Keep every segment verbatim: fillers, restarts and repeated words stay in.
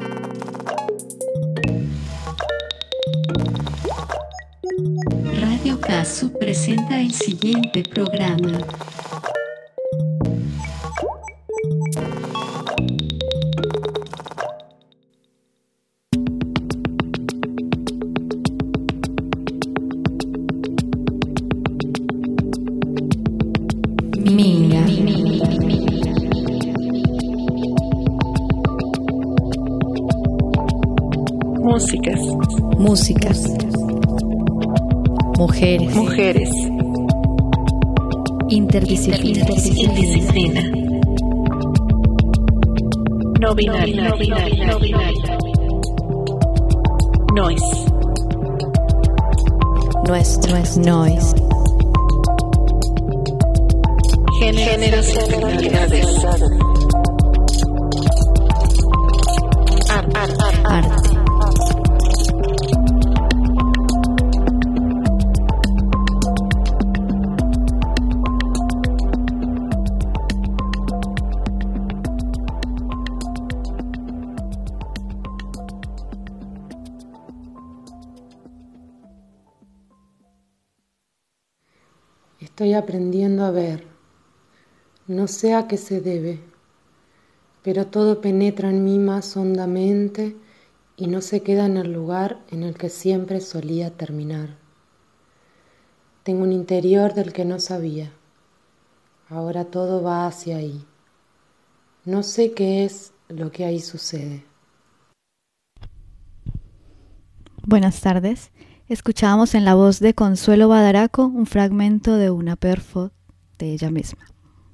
Radio Casu presenta el siguiente programa. Minga. Músicas. Músicas. Mujeres. Mujeres. Interdisciplina. Interdisciplina. No binario. No binario. No binario. Noise. Nuestro es noise. Géneros y finalidades. Arte. Arte. Estoy aprendiendo a ver. No sé a qué se debe, pero todo penetra en mí más hondamente y no se queda en el lugar en el que siempre solía terminar. Tengo un interior del que no sabía. Ahora todo va hacia ahí. No sé qué es lo que ahí sucede. Buenas tardes. Escuchábamos en la voz de Consuelo Badaraco un fragmento de una perfo de ella misma.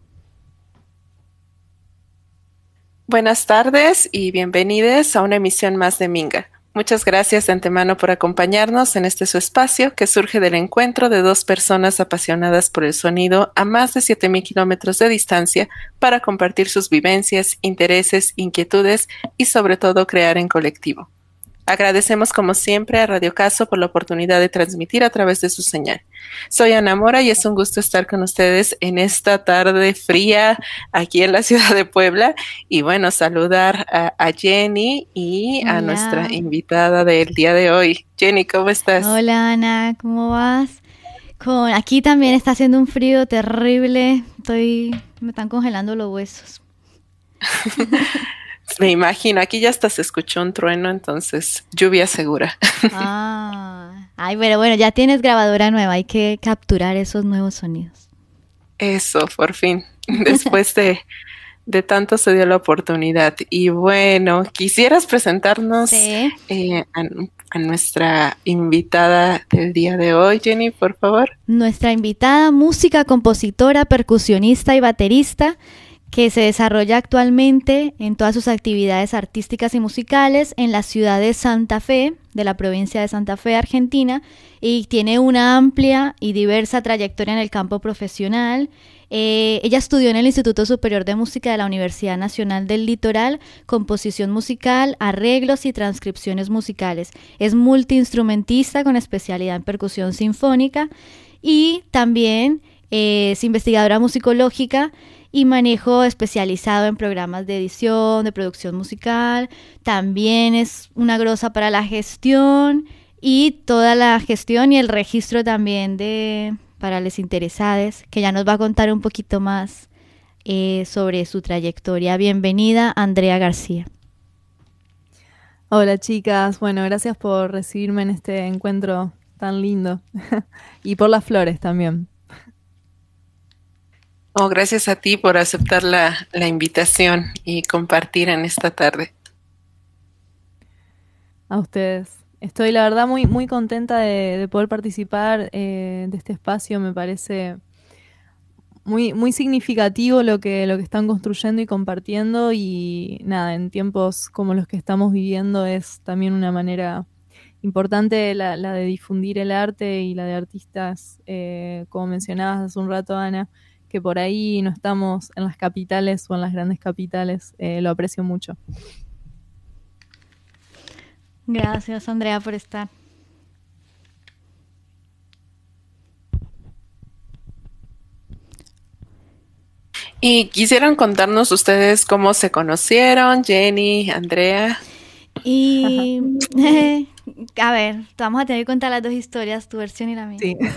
Buenas tardes y bienvenidos a una emisión más de Minga. Muchas gracias de antemano por acompañarnos en este su espacio que surge del encuentro de dos personas apasionadas por el sonido a más de siete mil kilómetros de distancia para compartir sus vivencias, intereses, inquietudes y sobre todo crear en colectivo. Agradecemos como siempre a Radio Caso por la oportunidad de transmitir a través de su señal. Soy Ana Mora y es un gusto estar con ustedes en esta tarde fría aquí en la ciudad de Puebla. Y bueno, saludar a, a Jenny y a Hola. Nuestra invitada del día de hoy. Jenny, ¿cómo estás? Hola Ana, ¿cómo vas? Con, aquí también está haciendo un frío terrible. Estoy, me están congelando los huesos. Me imagino, aquí ya hasta se escuchó un trueno, entonces lluvia segura. Ah, ay, pero bueno, ya tienes grabadora nueva, hay que capturar esos nuevos sonidos. Eso, por fin, después de, de tanto se dio la oportunidad. Y bueno, ¿quisieras presentarnos Sí. eh, a, a nuestra invitada del día de hoy, Jenny, por favor? Nuestra invitada, música, compositora, percusionista y baterista, que se desarrolla actualmente en todas sus actividades artísticas y musicales en la ciudad de Santa Fe, de la provincia de Santa Fe, Argentina, y tiene una amplia y diversa trayectoria en el campo profesional. Eh, ella estudió en el Instituto Superior de Música de la Universidad Nacional del Litoral, composición musical, arreglos y transcripciones musicales. Es multiinstrumentista con especialidad en percusión sinfónica y también eh, es investigadora musicológica y manejo especializado en programas de edición, de producción musical. También es una grosa para la gestión y toda la gestión y el registro también de para los interesados, que ya nos va a contar un poquito más eh, sobre su trayectoria. Bienvenida, Andrea García. Hola chicas, bueno, gracias por recibirme en este encuentro tan lindo y por las flores también. Oh, gracias a ti por aceptar la, la invitación y compartir en esta tarde. A ustedes. Estoy la verdad muy, muy contenta de, de poder participar eh, de este espacio. Me parece muy, muy significativo lo que, lo que están construyendo y compartiendo y nada, en tiempos como los que estamos viviendo es también una manera importante la, la de difundir el arte y la de artistas, eh, como mencionabas hace un rato, Ana, que por ahí no estamos en las capitales o en las grandes capitales, eh, lo aprecio mucho. Gracias, Andrea, por estar. Y quisieran contarnos ustedes cómo se conocieron, Jenny, Andrea. Y, a ver, vamos a tener que contar las dos historias, tu versión y la mía. Sí.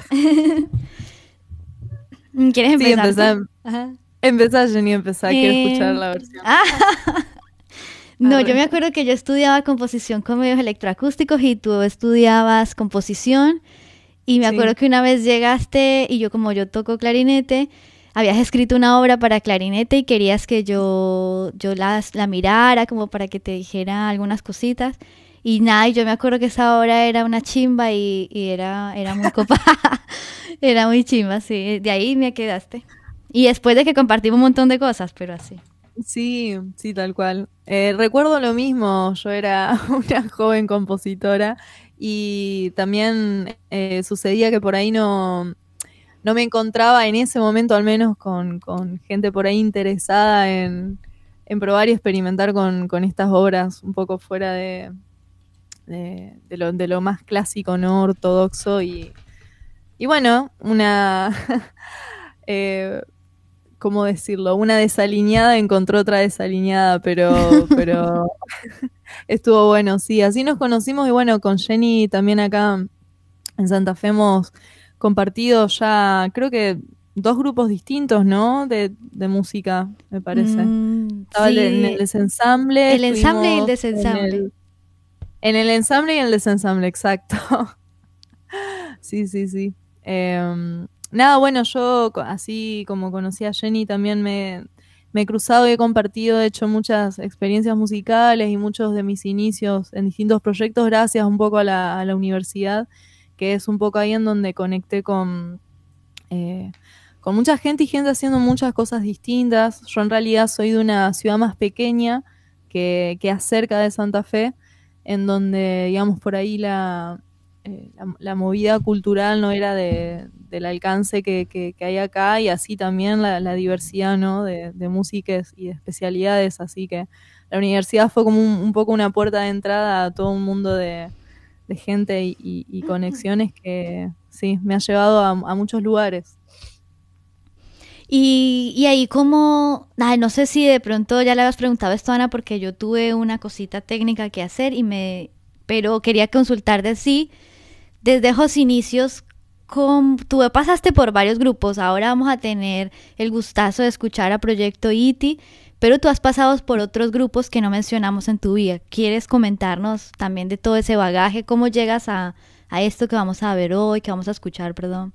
¿Quieres Sí, empezar? empezá, Ajá. empezá, Jenny, empezá, quiero Eh, escuchar la versión. ah, no, Arre. yo me acuerdo que yo estudiaba composición con medios electroacústicos y tú estudiabas composición. Y me Sí. acuerdo que una vez llegaste y yo, como yo toco clarinete, habías escrito una obra para clarinete y querías que yo, yo las, la mirara como para que te dijera algunas cositas. Y nada, y yo me acuerdo que esa obra era una chimba y, y era, era muy copada. Era muy chimba, sí. De ahí me quedaste. Y después de que compartimos un montón de cosas, pero así. Sí, sí, tal cual. Eh, recuerdo lo mismo, yo era una joven compositora y también eh, sucedía que por ahí no, no me encontraba en ese momento al menos con, con gente por ahí interesada en, en probar y experimentar con, con estas obras un poco fuera de, de, de lo, de lo más clásico, no ortodoxo y, y bueno, una... eh, ¿cómo decirlo? Una desaliñada encontró otra desaliñada, pero, pero estuvo bueno, sí. Así nos conocimos y bueno, con Jenny también acá en Santa Fe hemos compartido ya, creo que dos grupos distintos, ¿no? De, de música, me parece. Mm, Estaba el de- en el sí, desensamble, el ensamble y el estuvimos en desensamble. el, en el ensamble y en el desensamble, exacto. Sí, sí, sí. Em, nada, bueno, yo co- así como conocí a Jenny también me, me he cruzado y he compartido, he hecho muchas experiencias musicales y muchos de mis inicios en distintos proyectos gracias un poco a la, a la universidad, que es un poco ahí en donde conecté con, eh, con mucha gente y gente haciendo muchas cosas distintas. Yo en realidad soy de una ciudad más pequeña que, que acerca de Santa Fe, en donde, digamos, por ahí la, eh, la, la movida cultural no era de, del alcance que, que, que hay acá y así también la, la diversidad, ¿no? de, de músicas y de especialidades. Así que la universidad fue como un, un poco una puerta de entrada a todo un mundo de, de gente y, y, y conexiones que sí, me ha llevado a, a muchos lugares. Y, y ahí como, ay, no sé si de pronto ya le habías preguntado esto, Ana, porque yo tuve una cosita técnica que hacer y me, pero quería consultar de sí, desde esos inicios, con, tú pasaste por varios grupos, ahora vamos a tener el gustazo de escuchar a Proyecto I T I, pero tú has pasado por otros grupos que no mencionamos en tu vida. ¿Quieres comentarnos también de todo ese bagaje? ¿Cómo llegas a, a esto que vamos a ver hoy, que vamos a escuchar, perdón?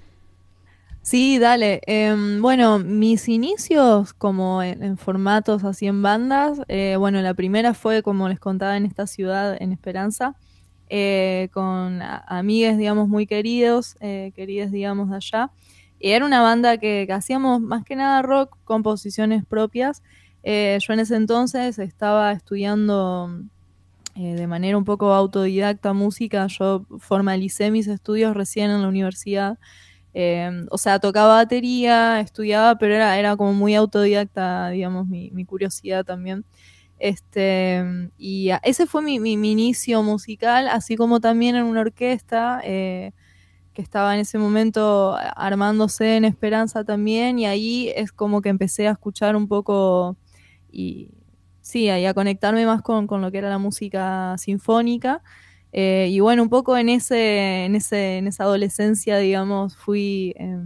Sí, dale. Em, bueno, mis inicios como en, en formatos así en bandas, eh, bueno, la primera fue como les contaba en esta ciudad, en Esperanza, eh, con a- amigues, digamos, muy queridos, eh, queridas, digamos, de allá. Y era una banda que, que hacíamos más que nada rock, composiciones propias. Eh, yo en ese entonces estaba estudiando eh, de manera un poco autodidacta música. Yo formalicé mis estudios recién en la universidad. Eh, o sea, tocaba batería, estudiaba, pero era, era como muy autodidacta, digamos, mi, mi curiosidad también. Este, y a- ese fue mi, mi, mi inicio musical, así como también en una orquesta eh, que estaba en ese momento armándose en Esperanza también, y ahí es como que empecé a escuchar un poco y sí, ahí a conectarme más con, con lo que era la música sinfónica. Eh, y bueno, un poco en ese, en ese, en esa adolescencia, digamos, fui eh,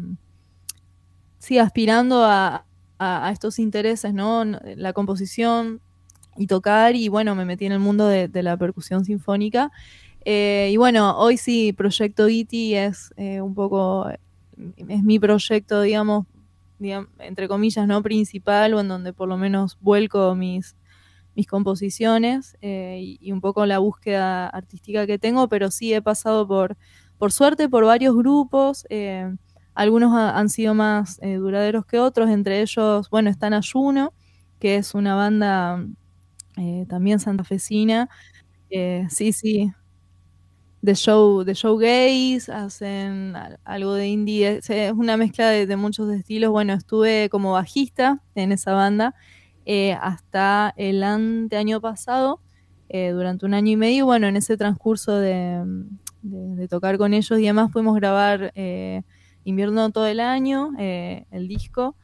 sí, aspirando a, a, a estos intereses, ¿no? La composición y tocar, y bueno, me metí en el mundo de, de la percusión sinfónica. Eh, y bueno, hoy sí, Proyecto I T I es eh, un poco, es mi proyecto, digamos, digamos, entre comillas, ¿no? Principal, o en donde por lo menos vuelco mis, mis composiciones eh, y, y un poco la búsqueda artística que tengo, pero sí he pasado por, por suerte, por varios grupos. Eh, algunos ha, han sido más eh, duraderos que otros, entre ellos, bueno, están Ayuno, que es una banda eh, también santafesina. Eh, sí, sí, de show, de showgaze, hacen al- algo de indie, es, es una mezcla de, de muchos estilos. Bueno, estuve como bajista en esa banda eh, hasta el anteaño pasado, eh, durante un año y medio. Bueno, en ese transcurso de, de- de tocar con ellos y demás pudimos grabar eh, Invierno todo el año, eh, el disco.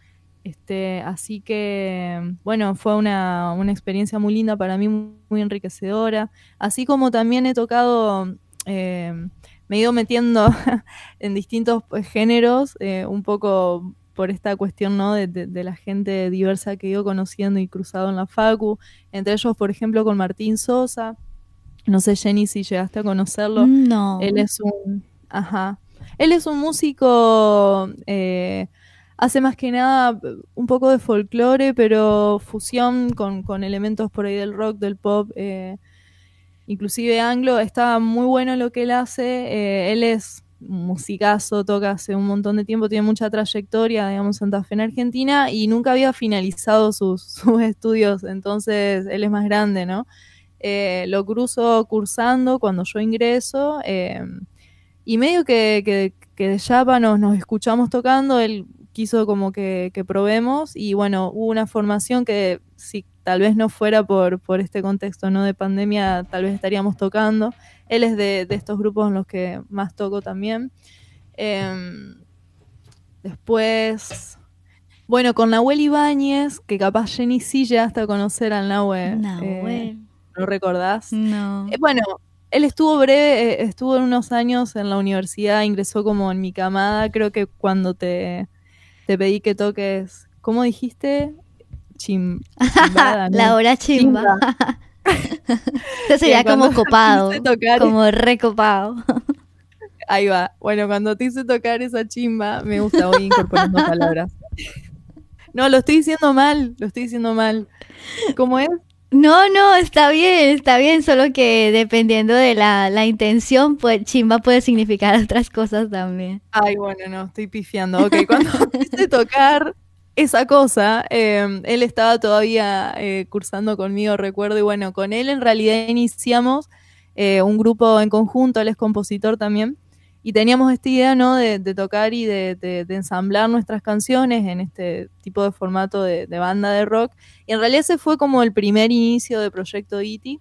Este, así que, bueno, fue una, una experiencia muy linda para mí, muy enriquecedora. Así como también he tocado, eh, me he ido metiendo en distintos pues, géneros, eh, un poco por esta cuestión, ¿no? de, de, de la gente diversa que he ido conociendo y cruzado en la facu. Entre ellos, por ejemplo, con Martín Sosa. No sé, Jenny, si llegaste a conocerlo. No. Él es un... Ajá. Él es un músico... Eh, hace más que nada un poco de folclore, pero fusión con, con elementos por ahí del rock, del pop, eh, inclusive anglo. Está muy bueno lo que él hace. Eh, él es un musicazo, toca hace un montón de tiempo, tiene mucha trayectoria, digamos, en Santa Fe, en Argentina, y nunca había finalizado sus, sus estudios, entonces él es más grande, ¿no? Eh, lo cruzo cursando cuando yo ingreso, eh, y medio que, que, que de Yapa nos, nos escuchamos tocando, él quiso como que, que probemos, y bueno, hubo una formación que si tal vez no fuera por, por este contexto, ¿no? de pandemia, tal vez estaríamos tocando. Él es de, de estos grupos en los que más toco también. Eh, después... Bueno, con Nahuel Ibáñez, que capaz Jenny sí llegaste a conocer al Nahuel. Nahuel. Eh, ¿Lo recordás? No. Eh, bueno, él estuvo breve, eh, estuvo en unos años en la universidad, ingresó como en mi camada, creo que cuando te, te pedí que toques, ¿cómo dijiste? Chim, chimbada, ¿no? La hora chimba. Chimba. Eso sería Bien, como copado, tocar, como recopado. Ahí va. Bueno, cuando te hice tocar esa chimba, me gusta, voy incorporando palabras. No, lo estoy diciendo mal, lo estoy diciendo mal. ¿Cómo es? No, no, está bien, está bien, solo que dependiendo de la, la intención, pues chimba puede significar otras cosas también. Ay, bueno, no, estoy pifiando. Ok, cuando quise tocar esa cosa, eh, él estaba todavía eh, cursando conmigo, recuerdo, y bueno, con él en realidad iniciamos eh, un grupo en conjunto, él es compositor también, y teníamos esta idea, ¿no? de, de tocar y de, de, de ensamblar nuestras canciones en este tipo de formato de, de banda de rock. Y en realidad ese fue como el primer inicio de Proyecto I T I.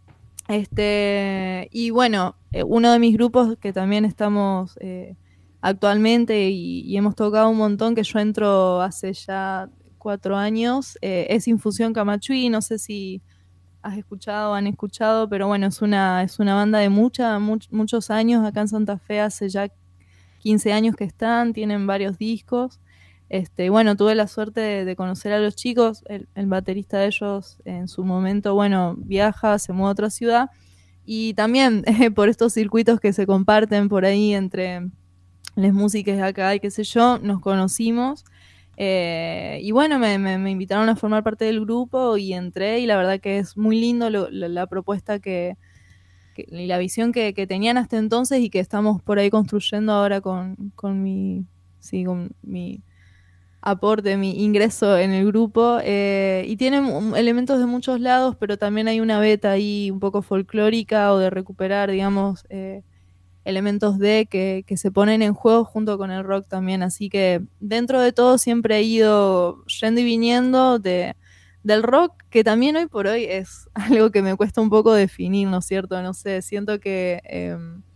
Este, y bueno, eh, uno de mis grupos que también estamos eh, actualmente y, y hemos tocado un montón, que yo entro hace ya cuatro años, eh, es Infusión Camachuí. No sé si has escuchado o han escuchado, pero bueno, es una, es una banda de mucha, much, muchos años acá en Santa Fe, hace ya quince años que están, tienen varios discos. Este, bueno, tuve la suerte de, de conocer a los chicos, el, el baterista de ellos en su momento, bueno, viaja, se muda a otra ciudad, y también eh, por estos circuitos que se comparten por ahí entre las músicas de acá y qué sé yo, nos conocimos. Eh, y bueno, me, me, me invitaron a formar parte del grupo y entré, y la verdad que es muy lindo lo, la, la propuesta que, que, y la visión que, que tenían hasta entonces y que estamos por ahí construyendo ahora con, con mi, sí, con mi aporte, mi ingreso en el grupo. Eh, y tienen elementos de muchos lados, pero también hay una beta ahí un poco folclórica o de recuperar, digamos, eh, elementos de que, que se ponen en juego junto con el rock también, así que dentro de todo siempre he ido yendo y viniendo de, del rock, que también hoy por hoy es algo que me cuesta un poco definir, ¿no es cierto? No sé, siento que eh,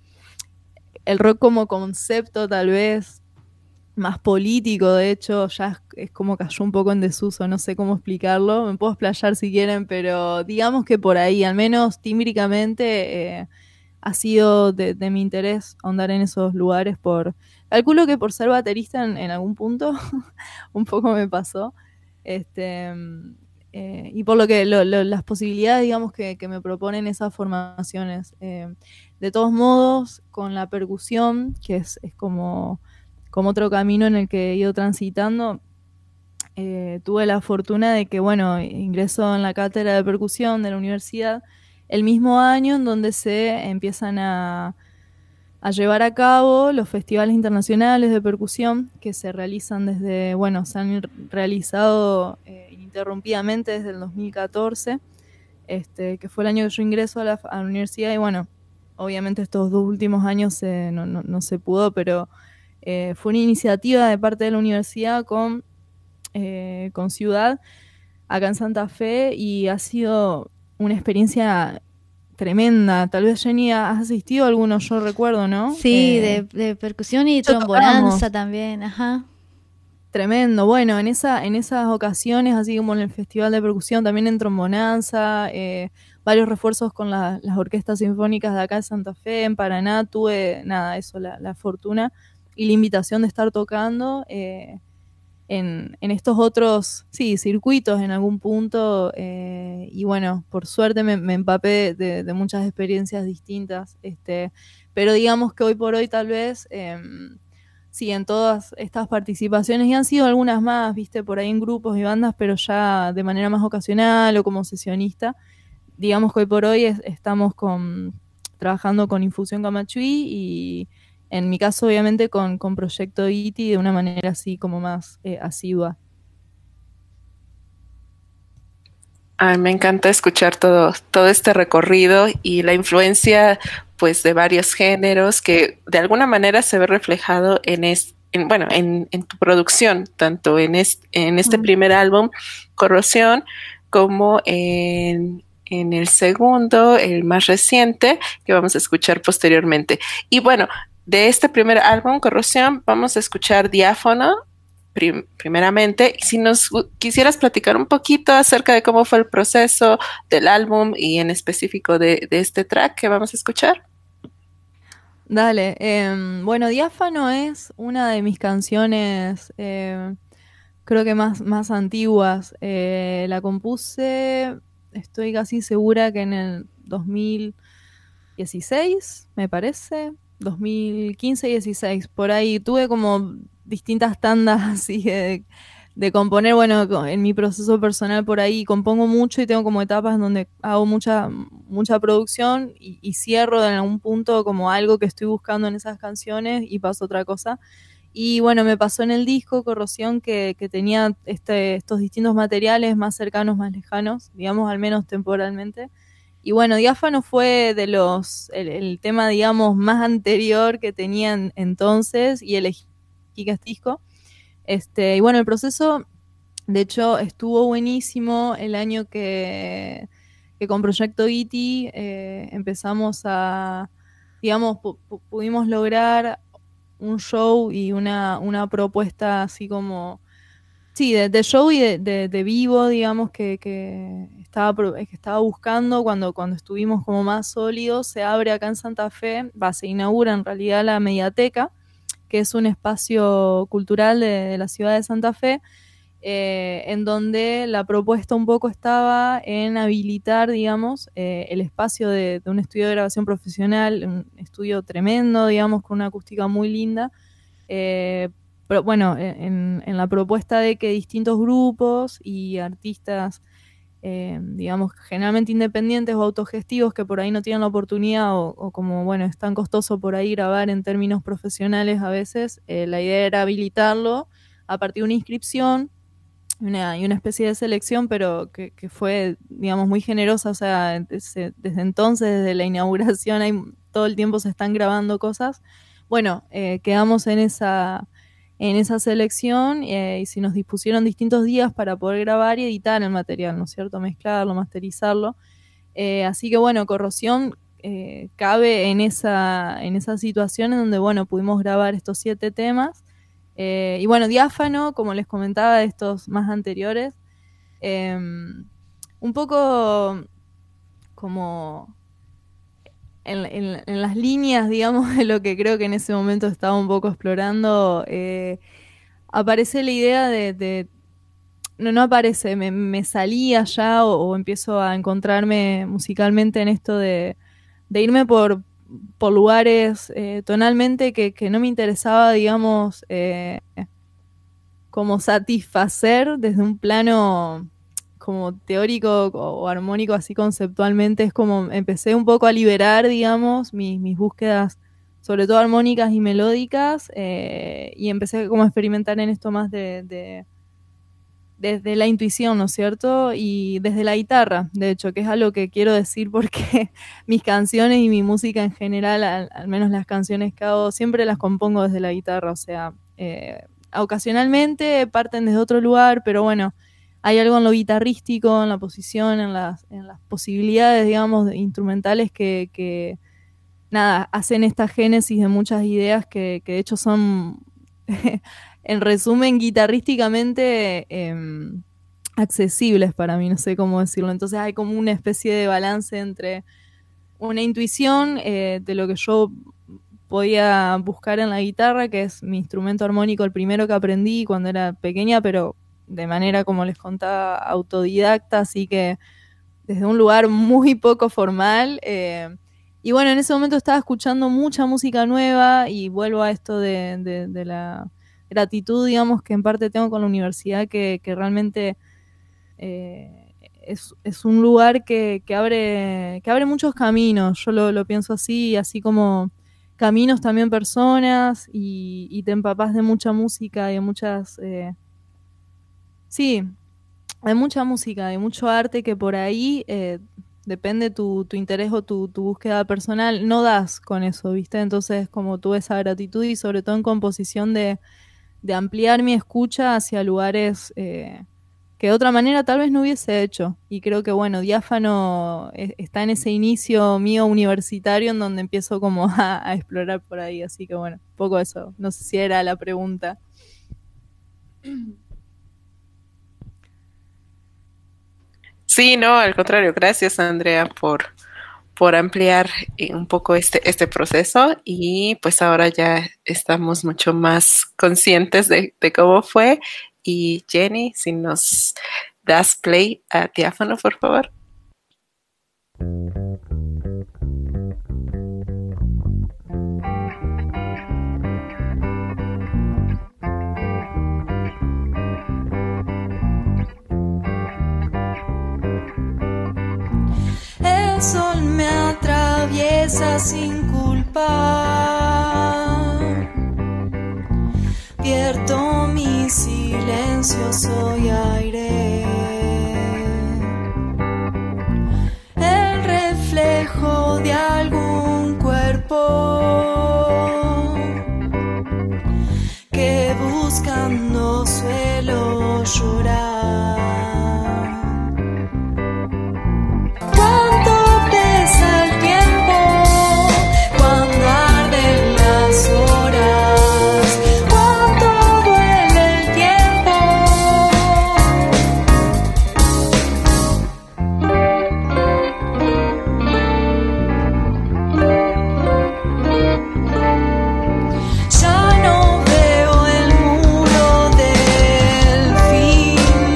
el rock como concepto tal vez más político, de hecho, ya es, es como cayó un poco en desuso, no sé cómo explicarlo, me puedo explayar si quieren, pero digamos que por ahí, al menos tímbricamente, eh, ha sido de, de mi interés ahondar en esos lugares por, calculo que por ser baterista en, en algún punto, un poco me pasó, este, eh, y por lo que lo, lo, las posibilidades, digamos, que, que me proponen esas formaciones. Eh, de todos modos, con la percusión, que es, es como, como otro camino en el que he ido transitando, eh, tuve la fortuna de que, bueno, ingreso en la cátedra de percusión de la universidad, el mismo año en donde se empiezan a, a llevar a cabo los festivales internacionales de percusión que se realizan desde, bueno, se han realizado eh, ininterrumpidamente desde el dos mil catorce, este, que fue el año que yo ingreso a la, a la universidad, y bueno, obviamente estos dos últimos años eh, no, no, no se pudo, pero eh, fue una iniciativa de parte de la universidad con, eh, con Ciudad, acá en Santa Fe, y ha sido una experiencia tremenda. Tal vez, Jenny, has asistido a algunos, yo recuerdo, ¿no? Sí, eh, de, de percusión y trombonanza también, ajá. Tremendo. Bueno, en esa, en esas ocasiones, así como en el Festival de Percusión, también en Trombonanza, eh, varios refuerzos con la, las orquestas sinfónicas de acá de Santa Fe, en Paraná, tuve, nada, eso, la, la fortuna y la invitación de estar tocando eh, en, en estos otros, sí, circuitos en algún punto, eh, y bueno, por suerte me, me empapé de, de muchas experiencias distintas, este, pero digamos que hoy por hoy tal vez... Eh, sí, en todas estas participaciones, y han sido algunas más, viste, por ahí en grupos y bandas, pero ya de manera más ocasional o como sesionista. Digamos que hoy por hoy es, estamos con, trabajando con Infusión Camachuí y en mi caso obviamente con, con Proyecto I T I de una manera así como más eh, asidua. Ay, me encanta escuchar todo, todo este recorrido y la influencia pues de varios géneros que de alguna manera se ve reflejado en este, en, bueno, en, en tu producción, tanto en, est, en este mm. primer álbum, Corrosión, como en, en el segundo, el más reciente, que vamos a escuchar posteriormente. Y bueno, de este primer álbum, Corrosión, vamos a escuchar Diáfano, prim primeramente. Si nos quisieras platicar un poquito acerca de cómo fue el proceso del álbum y en específico de, de este track que vamos a escuchar. Dale, eh, bueno, Diáfano es una de mis canciones, eh, creo que más, más antiguas. Eh, la compuse, estoy casi segura que en el dos mil dieciséis, me parece, dos mil quince dieciséis, por ahí. Tuve como distintas tandas así de, de componer, bueno, en mi proceso personal por ahí compongo mucho y tengo como etapas donde hago mucha, mucha producción y, y cierro en algún punto como algo que estoy buscando en esas canciones y paso a otra cosa. Y bueno, me pasó en el disco Corrosión que, que tenía este, estos distintos materiales más cercanos, más lejanos, digamos, al menos temporalmente. Y bueno, Diáfano fue de los, el, el tema, digamos, más anterior que tenían entonces y elegí este disco. Este, y bueno, el proceso, de hecho, estuvo buenísimo el año que, que con Proyecto I T I eh, empezamos a, digamos, pu pudimos lograr un show y una, una propuesta así como, sí, de, de show y de, de, de vivo, digamos, que, que, estaba, que estaba buscando cuando, cuando estuvimos como más sólidos. Se abre acá en Santa Fe, va, se inaugura en realidad la Mediateca, que es un espacio cultural de, de la ciudad de Santa Fe, eh, en donde la propuesta un poco estaba en habilitar, digamos, eh, el espacio de, de un estudio de grabación profesional, un estudio tremendo, digamos, con una acústica muy linda, eh, pero bueno, en, en la propuesta de que distintos grupos y artistas, eh, digamos, generalmente independientes o autogestivos que por ahí no tienen la oportunidad o, o como, bueno, es tan costoso por ahí grabar en términos profesionales a veces, eh, la idea era habilitarlo a partir de una inscripción una, y una especie de selección, pero que, que fue, digamos, muy generosa. O sea, desde, desde entonces, desde la inauguración, hay, todo el tiempo se están grabando cosas. Bueno, eh, quedamos en esa... en esa selección eh, y se nos dispusieron distintos días para poder grabar y editar el material, ¿no es cierto? Mezclarlo, masterizarlo. Eh, así que bueno, Corrosión eh, cabe en esa, en esa situación en donde, bueno, pudimos grabar estos siete temas. Eh, y bueno, Diáfano, como les comentaba de estos más anteriores, eh, un poco como... En, en, en las líneas, digamos, de lo que creo que en ese momento estaba un poco explorando, eh, aparece la idea de, de no, no aparece, me, me salía ya o, o empiezo a encontrarme musicalmente en esto de, de irme por, por lugares eh, tonalmente que, que no me interesaba, digamos, eh, como satisfacer desde un plano como teórico o armónico, así conceptualmente. Es como empecé un poco a liberar, digamos, mis, mis búsquedas, sobre todo armónicas y melódicas, eh, y empecé como a experimentar en esto más de, de desde la intuición, ¿no es cierto? Y desde la guitarra, de hecho, que es algo que quiero decir porque mis canciones y mi música en general, al, al menos las canciones que hago, siempre las compongo desde la guitarra. O sea, eh, ocasionalmente parten desde otro lugar, pero bueno, hay algo en lo guitarrístico, en la posición, en las, en las posibilidades, digamos, instrumentales que, que, nada, hacen esta génesis de muchas ideas que, que de hecho son en resumen, guitarrísticamente eh, accesibles para mí, no sé cómo decirlo. Entonces hay como una especie de balance entre una intuición eh, de lo que yo podía buscar en la guitarra, que es mi instrumento armónico, el primero que aprendí cuando era pequeña, pero de manera, como les contaba, autodidacta, así que desde un lugar muy poco formal. Eh, y bueno, en ese momento estaba escuchando mucha música nueva y vuelvo a esto de, de, de la gratitud, digamos, que en parte tengo con la universidad, que, que realmente eh, es, es un lugar que, que, abre, que abre muchos caminos. Yo lo, lo pienso así, así como caminos también personas, y, y te empapás de mucha música y de muchas... Eh, sí, hay mucha música, hay mucho arte que por ahí, eh, depende tu, tu interés o tu, tu búsqueda personal, no das con eso, ¿viste? Entonces, como tuve esa gratitud y sobre todo en composición de, de ampliar mi escucha hacia lugares eh, que de otra manera tal vez no hubiese hecho. Y creo que, bueno, Diáfano es, está en ese inicio mío universitario en donde empiezo como a, a explorar por ahí. Así que, bueno, un poco eso. No sé si era la pregunta. Sí, no, al contrario, gracias Andrea por, por ampliar un poco este, este proceso, y pues ahora ya estamos mucho más conscientes de, de cómo fue. Y Jenny, si nos das play a Diáfano, por favor. El sol me atraviesa sin culpa, pierdo mi silencio, soy aire, el reflejo de algún cuerpo que buscando suelo llorar. Ya no veo el muro del fin.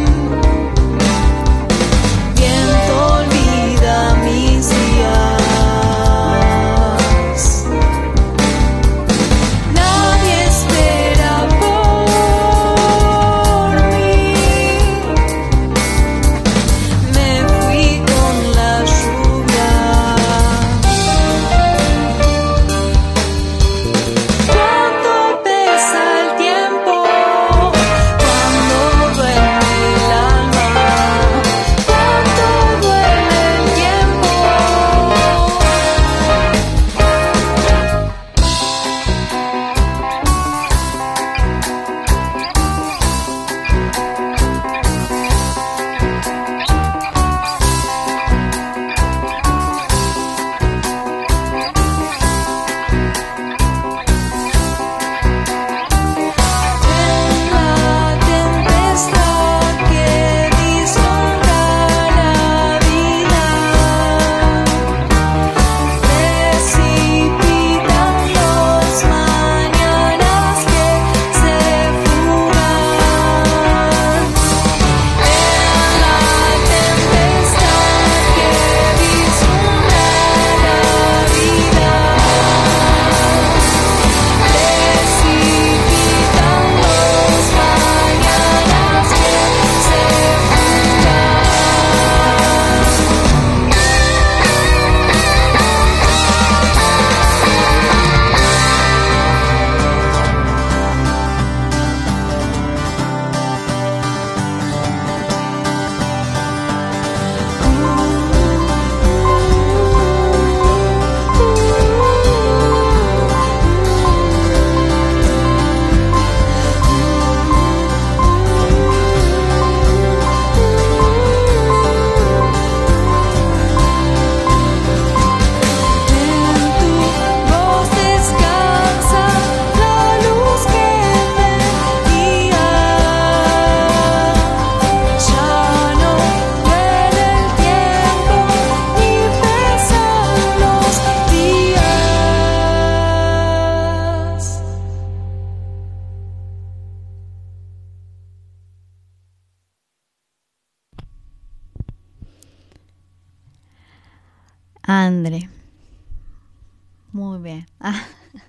Andre. Muy bien. Ah.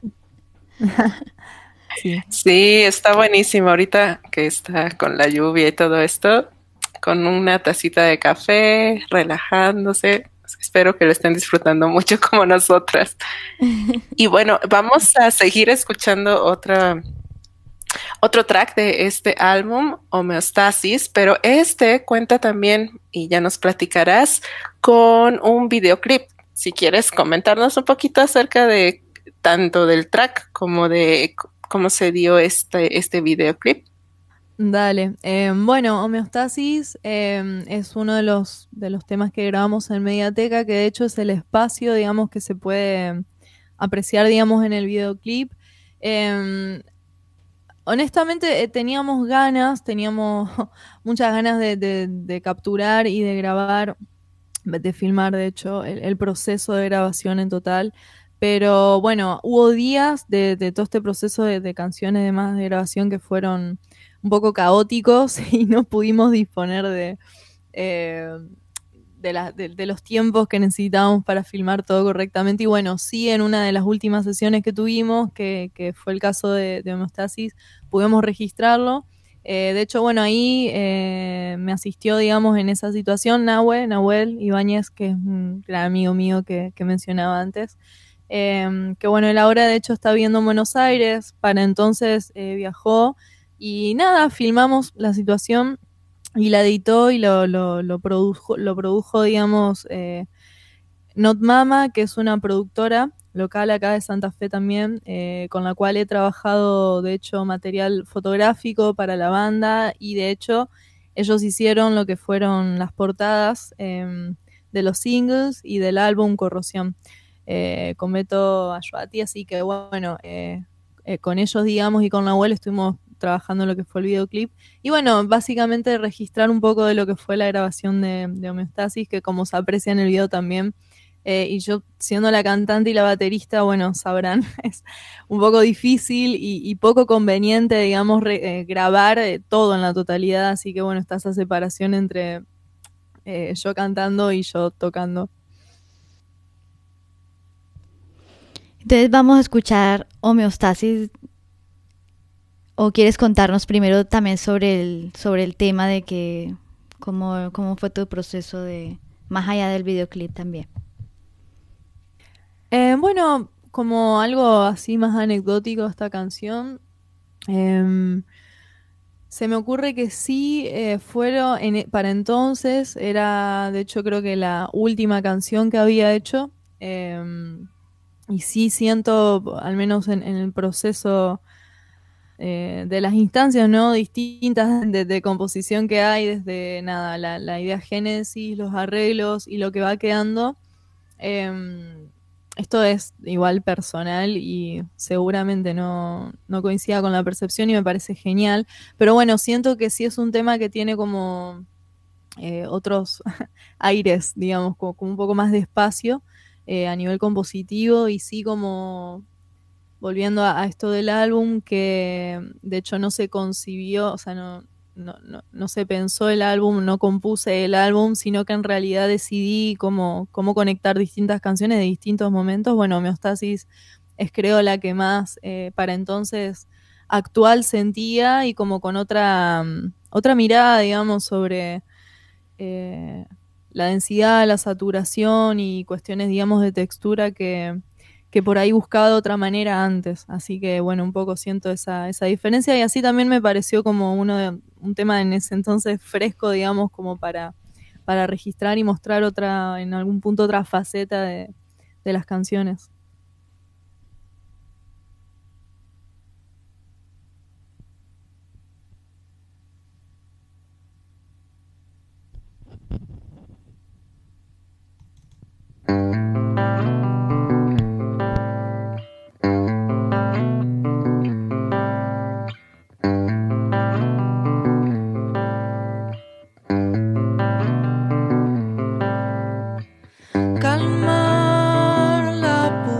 Sí. Sí, está buenísimo. Ahorita que está con la lluvia y todo esto, con una tacita de café, relajándose. Espero que lo estén disfrutando mucho como nosotras. Y bueno, vamos a seguir escuchando otra, otro track de este álbum, Homeostasis, pero este cuenta también, y ya nos platicarás, con un videoclip. Si quieres comentarnos un poquito acerca de tanto del track como de cómo se dio este, este videoclip. Dale. Eh, bueno, Homeostasis eh, es uno de los, de los temas que grabamos en Mediateca, que de hecho es el espacio, digamos, que se puede apreciar, digamos, en el videoclip. Eh, honestamente, eh, teníamos ganas, teníamos muchas ganas de, de, de capturar y de grabar, de filmar, de hecho, el, el proceso de grabación en total. Pero bueno, hubo días de, de todo este proceso de, de canciones de más de grabación que fueron un poco caóticos y no pudimos disponer de, eh, de, la, de, de los tiempos que necesitábamos para filmar todo correctamente. Y bueno, sí, en una de las últimas sesiones que tuvimos, que, que fue el caso de, de Homeostasis, pudimos registrarlo. Eh, de hecho, bueno, ahí eh, me asistió, digamos, en esa situación Nahue, Nahuel Ibáñez, que es un gran amigo mío que, que mencionaba antes. Eh, que bueno, él ahora de hecho está viviendo en Buenos Aires, para entonces eh, viajó y nada, filmamos la situación y la editó y lo, lo, lo produjo, lo produjo, digamos, eh, Not Mama, que es una productora local acá de Santa Fe también, eh, con la cual he trabajado, de hecho, material fotográfico para la banda y de hecho ellos hicieron lo que fueron las portadas eh, de los singles y del álbum Corrosión. Eh, con Beto Ayuati, así que bueno, eh, eh, con ellos, digamos, y con la abuela estuvimos trabajando en lo que fue el videoclip. Y bueno, básicamente registrar un poco de lo que fue la grabación de, de Homeostasis, que como se aprecia en el video también, eh, y yo siendo la cantante y la baterista, bueno, sabrán, es un poco difícil y, y poco conveniente, digamos, re, eh, grabar eh, todo en la totalidad, así que bueno, está esa separación entre eh, yo cantando y yo tocando. Entonces vamos a escuchar Homeostasis. ¿O quieres contarnos primero también sobre el, sobre el tema de que cómo, cómo fue tu proceso de más allá del videoclip también? Eh, bueno, como algo así más anecdótico esta canción, eh, se me ocurre que sí eh, fueron, en, para entonces, era de hecho creo que la última canción que había hecho. Eh, y sí siento, al menos en, en el proceso eh, de las instancias, ¿no? Distintas de, de composición que hay, desde nada, la, la idea génesis, los arreglos y lo que va quedando. Eh, esto es igual personal y seguramente no, no coincida con la percepción y me parece genial. Pero bueno, siento que sí es un tema que tiene como eh, otros aires, digamos, como, como un poco más de espacio eh, a nivel compositivo y sí como volviendo a, a esto del álbum que de hecho no se concibió, o sea, no, no, no, no se pensó el álbum, no compuse el álbum, sino que en realidad decidí cómo, cómo conectar distintas canciones de distintos momentos. Bueno, Homeostasis es creo la que más eh, para entonces actual sentía y como con otra, um, otra mirada, digamos, sobre eh, la densidad, la saturación y cuestiones, digamos, de textura que, que por ahí buscaba de otra manera antes. Así que, bueno, un poco siento esa, esa diferencia y así también me pareció como uno de, un tema en ese entonces fresco, digamos, como para, para registrar y mostrar otra, en algún punto, otra faceta de, de las canciones. Calmar la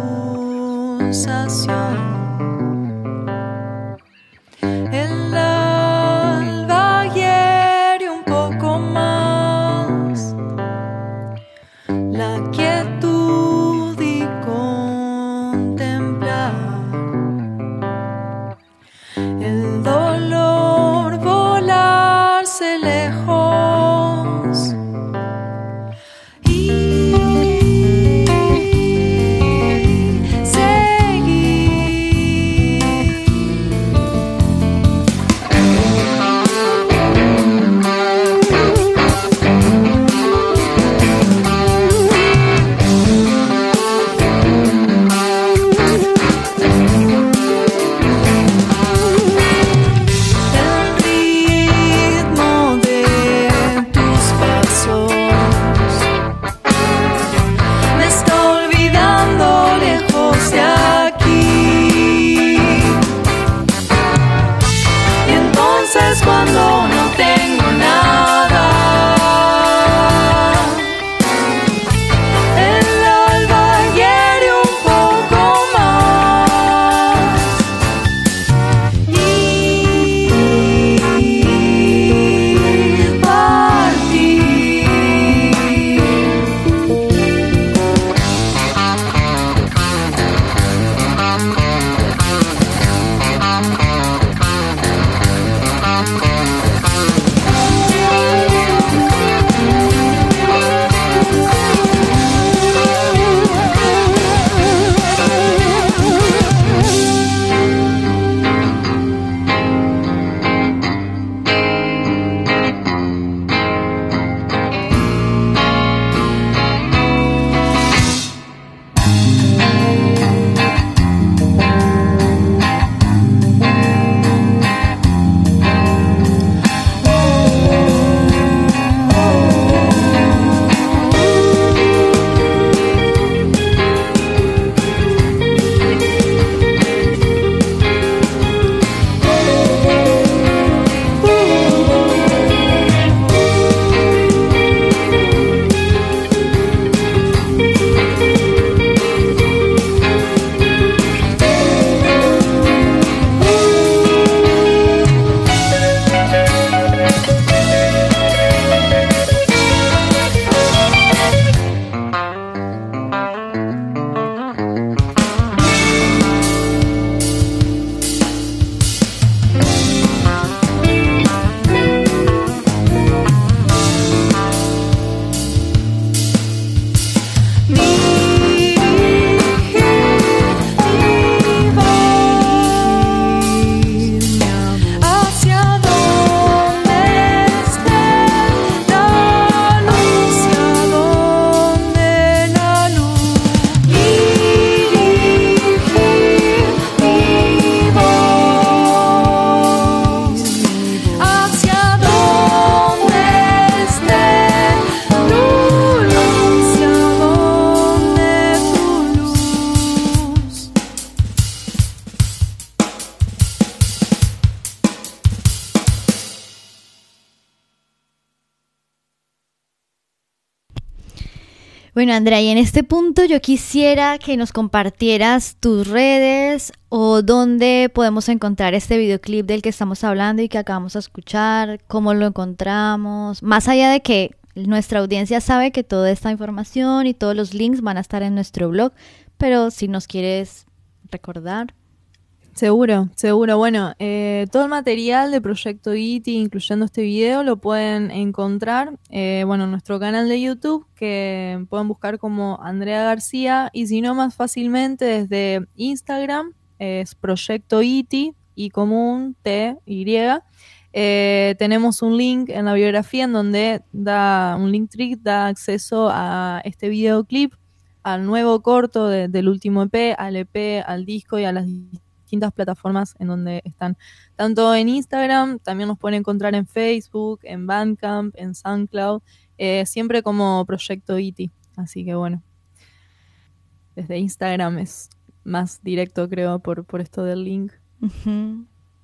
Bueno, Andrea, y en este punto yo quisiera que nos compartieras tus redes o dónde podemos encontrar este videoclip del que estamos hablando y que acabamos de escuchar, cómo lo encontramos, más allá de que nuestra audiencia sabe que toda esta información y todos los links van a estar en nuestro blog, pero si nos quieres recordar. Seguro, seguro. Bueno, eh, todo el material de Proyecto I T I, incluyendo este video, lo pueden encontrar eh, bueno, en nuestro canal de YouTube, que pueden buscar como Andrea García, y si no, más fácilmente desde Instagram, eh, es Proyecto I T I, I común, T, Y. Eh, tenemos un link en la biografía en donde da un link trick, da acceso a este videoclip, al nuevo corto de, del último E P, al E P, al disco y a las distintas plataformas en donde están, tanto en Instagram, también nos pueden encontrar en Facebook, en Bandcamp, en SoundCloud, eh, siempre como Proyecto I T I. Así que bueno, desde Instagram es más directo, creo, por, por esto del link. Uh-huh.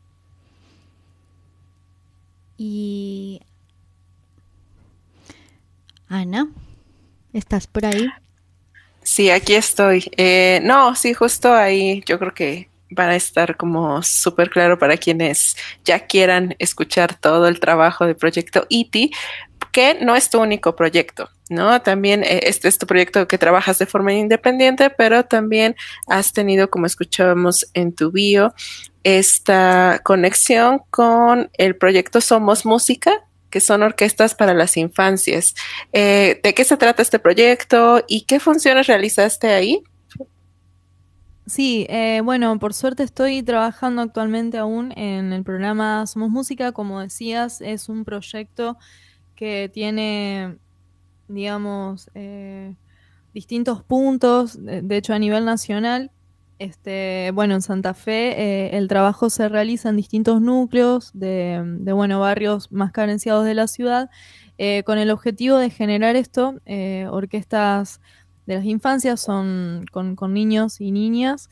Y Ana, ¿estás por ahí? Sí, aquí estoy. Eh, no, sí, justo ahí yo creo que van a estar como súper claro para quienes ya quieran escuchar todo el trabajo de Proyecto I T I, que no es tu único proyecto, ¿no? También eh, este es tu proyecto que trabajas de forma independiente, pero también has tenido, como escuchábamos en tu bio, esta conexión con el proyecto Somos Música, que son orquestas para las infancias. Eh, ¿de qué se trata este proyecto y qué funciones realizaste ahí? Sí, eh, bueno, por suerte estoy trabajando actualmente aún en el programa Somos Música. Como decías, es un proyecto que tiene, digamos, eh, distintos puntos, de, de hecho a nivel nacional. Este, bueno, en Santa Fe eh, el trabajo se realiza en distintos núcleos de, de bueno, barrios más carenciados de la ciudad, eh, con el objetivo de generar esto, eh, orquestas de las infancias, son con, con niños y niñas.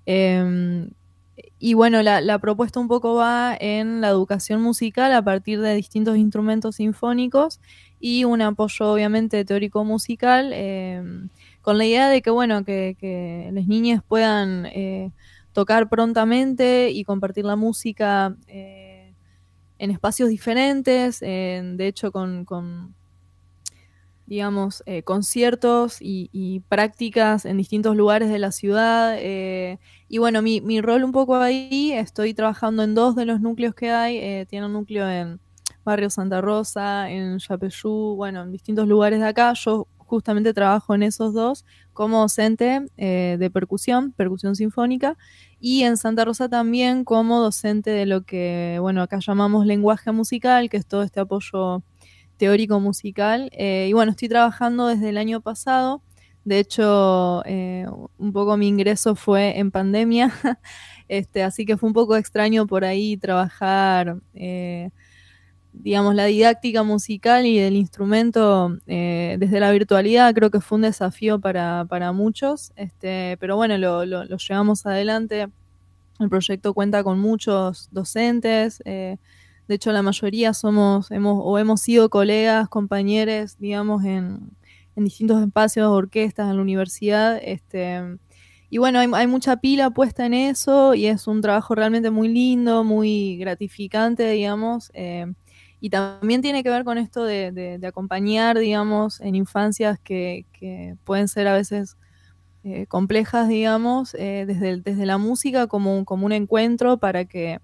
Eh, y bueno, la, la propuesta un poco va en la educación musical a partir de distintos instrumentos sinfónicos y un apoyo obviamente teórico musical, eh, con la idea de que, bueno, que, que las niñas puedan eh, tocar prontamente y compartir la música eh, en espacios diferentes, eh, de hecho con... con digamos, eh, conciertos y, y prácticas en distintos lugares de la ciudad. Eh, y bueno, mi, mi rol un poco ahí, estoy trabajando en dos de los núcleos que hay. Eh, tiene un núcleo en Barrio Santa Rosa, en Yapeyú, bueno, en distintos lugares de acá. Yo justamente trabajo en esos dos como docente eh, de percusión, percusión sinfónica, y en Santa Rosa también como docente de lo que, bueno, acá llamamos lenguaje musical, que es todo este apoyo teórico musical. Eh, y bueno, estoy trabajando desde el año pasado. De hecho, eh, un poco mi ingreso fue en pandemia, este, así que fue un poco extraño por ahí trabajar, eh, digamos, la didáctica musical y del instrumento eh, desde la virtualidad. Creo que fue un desafío para, para muchos, este, pero bueno, lo, lo, lo llevamos adelante. El proyecto cuenta con muchos docentes, eh, de hecho, la mayoría somos hemos o hemos sido colegas, compañeros, digamos, en, en distintos espacios, orquestas, en la universidad. Este, y bueno, hay, hay mucha pila puesta en eso y es un trabajo realmente muy lindo, muy gratificante, digamos. Eh, y también tiene que ver con esto de, de, de acompañar, digamos, en infancias que, que pueden ser a veces eh, complejas, digamos, eh, desde, desde la música como un, como un encuentro para que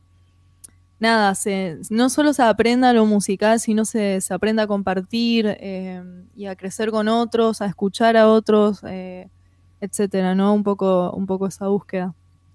nada, se, no solo se aprenda lo musical, sino se, se aprenda a compartir eh, y a crecer con otros, a escuchar a otros, eh, etcétera, ¿no? Un poco, un poco esa búsqueda.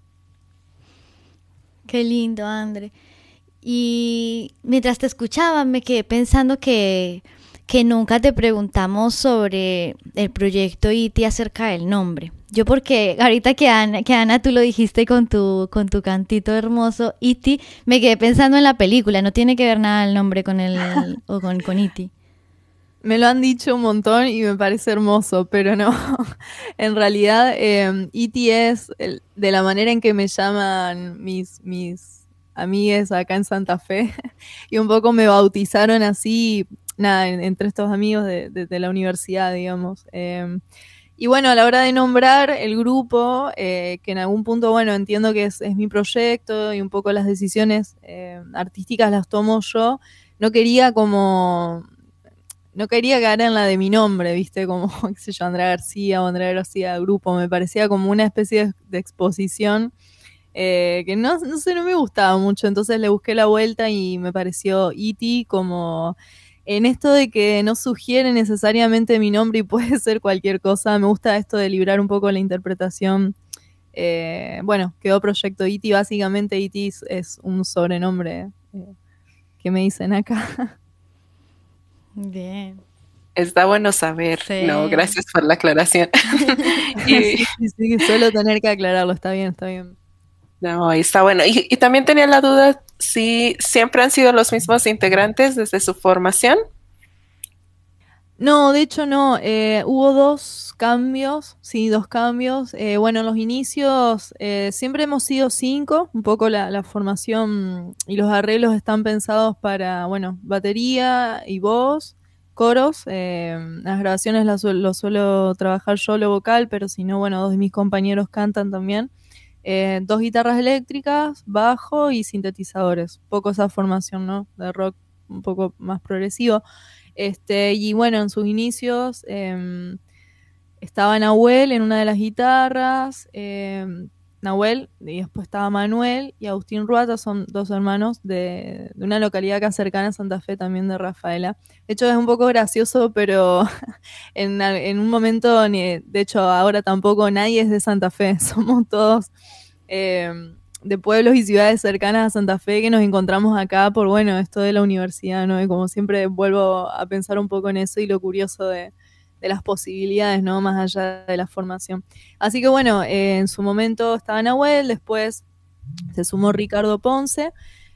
Qué lindo, Andre. Y mientras te escuchaba, me quedé pensando que, que nunca te preguntamos sobre el proyecto I T I acerca del nombre. Yo porque ahorita que Ana, que Ana tú lo dijiste con tu, con tu cantito hermoso, I T I, me quedé pensando en la película. No tiene que ver nada el nombre con el o con, con I T I. Me lo han dicho un montón y me parece hermoso, pero no. En realidad, eh, I T I es el, de la manera en que me llaman mis, mis amigues acá en Santa Fe. Y un poco me bautizaron así nada, en, entre estos amigos de, de, de la universidad, digamos. Eh, y bueno, a la hora de nombrar el grupo, eh, que en algún punto, bueno, entiendo que es, es mi proyecto y un poco las decisiones eh, artísticas las tomo yo, no quería como... No quería caer en la de mi nombre, ¿viste? Como, qué sé yo, Andrea García o Andrea García Grupo. Me parecía como una especie de, de exposición eh, que no, no sé, no me gustaba mucho. Entonces le busqué la vuelta y me pareció E T como en esto de que no sugiere necesariamente mi nombre y puede ser cualquier cosa. Me gusta esto de librar un poco la interpretación. Eh, bueno, quedó Proyecto E T. Básicamente E T es, es un sobrenombre eh, que me dicen acá. Bien. Está bueno saber. Sí. No, gracias por la aclaración. y, sí, sí, sí, suelo tener que aclararlo. Está bien, está bien. No, está bueno. Y, y también tenía la duda si siempre han sido los mismos integrantes desde su formación. No, de hecho no. Eh, hubo dos cambios, sí, dos cambios. Eh, bueno, en los inicios eh, siempre hemos sido cinco. Un poco la, la formación y los arreglos están pensados para, bueno, batería y voz, coros. Eh, las grabaciones las su- lo suelo trabajar yo, lo vocal, pero si no, bueno, dos de mis compañeros cantan también. Eh, dos guitarras eléctricas, bajo y sintetizadores. Poco esa formación, ¿no? De rock un poco más progresivo. Este, y bueno, en sus inicios eh, estaba Nahuel en una de las guitarras, eh, Nahuel, y después estaba Manuel y Agustín Ruata, son dos hermanos de, de una localidad acá cercana a Santa Fe, también de Rafaela. De hecho es un poco gracioso, pero en, en un momento, de hecho ahora tampoco nadie es de Santa Fe, somos todos... Eh, de pueblos y ciudades cercanas a Santa Fe que nos encontramos acá por, bueno, esto de la universidad, ¿no? Y como siempre vuelvo a pensar un poco en eso y lo curioso de, de las posibilidades, ¿no? Más allá de la formación. Así que bueno, eh, en su momento estaba Nahuel, después se sumó Ricardo Ponce,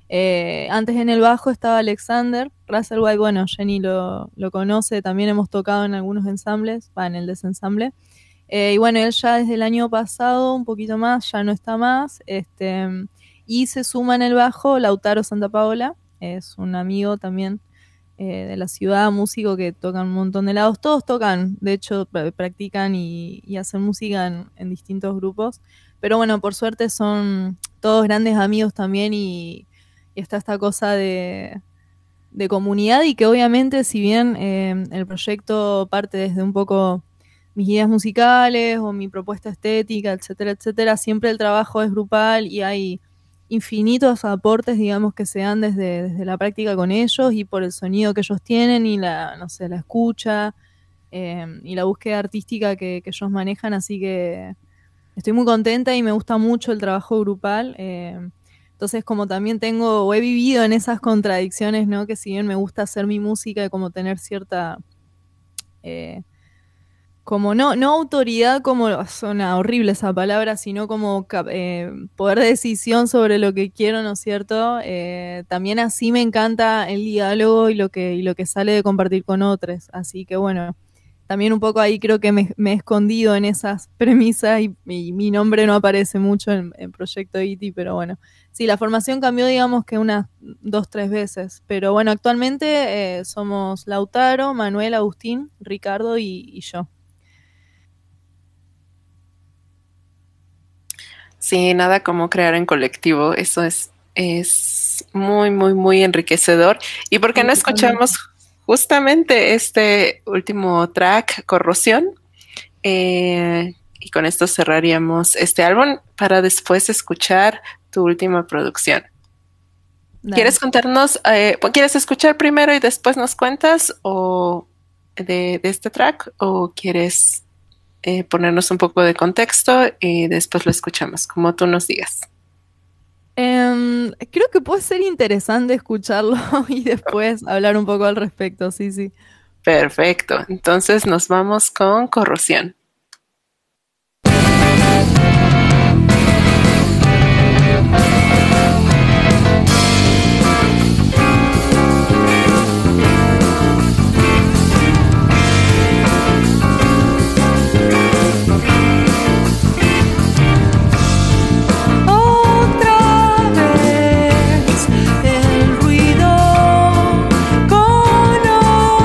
eh, antes en el bajo estaba Alexander Russell White, bueno, Jenny lo, lo conoce, también hemos tocado en algunos ensambles, va, en el desensamble. Eh, y bueno, él ya desde el año pasado, un poquito más, ya no está más. Este, y se suma en el bajo Lautaro Santa Paola, es un amigo también eh, de la ciudad, músico que toca un montón de lados. Todos tocan, de hecho, pr- practican y, y hacen música en, en distintos grupos. Pero bueno, por suerte son todos grandes amigos también y, y está esta cosa de, de comunidad y que obviamente, si bien eh, el proyecto parte desde un poco mis ideas musicales o mi propuesta estética, etcétera, etcétera, siempre el trabajo es grupal y hay infinitos aportes, digamos, que se dan desde, desde la práctica con ellos y por el sonido que ellos tienen y la, no sé, la escucha eh, y la búsqueda artística que, que ellos manejan, así que estoy muy contenta y me gusta mucho el trabajo grupal. Eh, entonces, como también tengo o he vivido en esas contradicciones, ¿no? Que si bien me gusta hacer mi música y como tener cierta... Eh, como no, no autoridad, como suena horrible esa palabra, sino como eh, poder de decisión sobre lo que quiero, ¿no es cierto? Eh, también así me encanta el diálogo y lo que, y lo que sale de compartir con otros. Así que bueno, también un poco ahí creo que me, me he escondido en esas premisas y, y mi nombre no aparece mucho en, en Proyecto E T, pero bueno. Sí, la formación cambió digamos que unas dos, tres veces, pero bueno, actualmente eh, somos Lautaro, Manuel, Agustín, Ricardo y, y yo. Sí, nada como crear en colectivo. Eso es, es muy, muy, muy enriquecedor. ¿Y por qué no escuchamos justamente este último track, Corrosión? Eh, y con esto cerraríamos este álbum para después escuchar tu última producción. Dale. ¿Quieres contarnos, eh, quieres escuchar primero y después nos cuentas o de, de este track o quieres... Eh, ponernos un poco de contexto y después lo escuchamos, como tú nos digas? Um, creo que puede ser interesante escucharlo y después hablar un poco al respecto, sí, sí. Perfecto, entonces nos vamos con Corrosión. El ruido con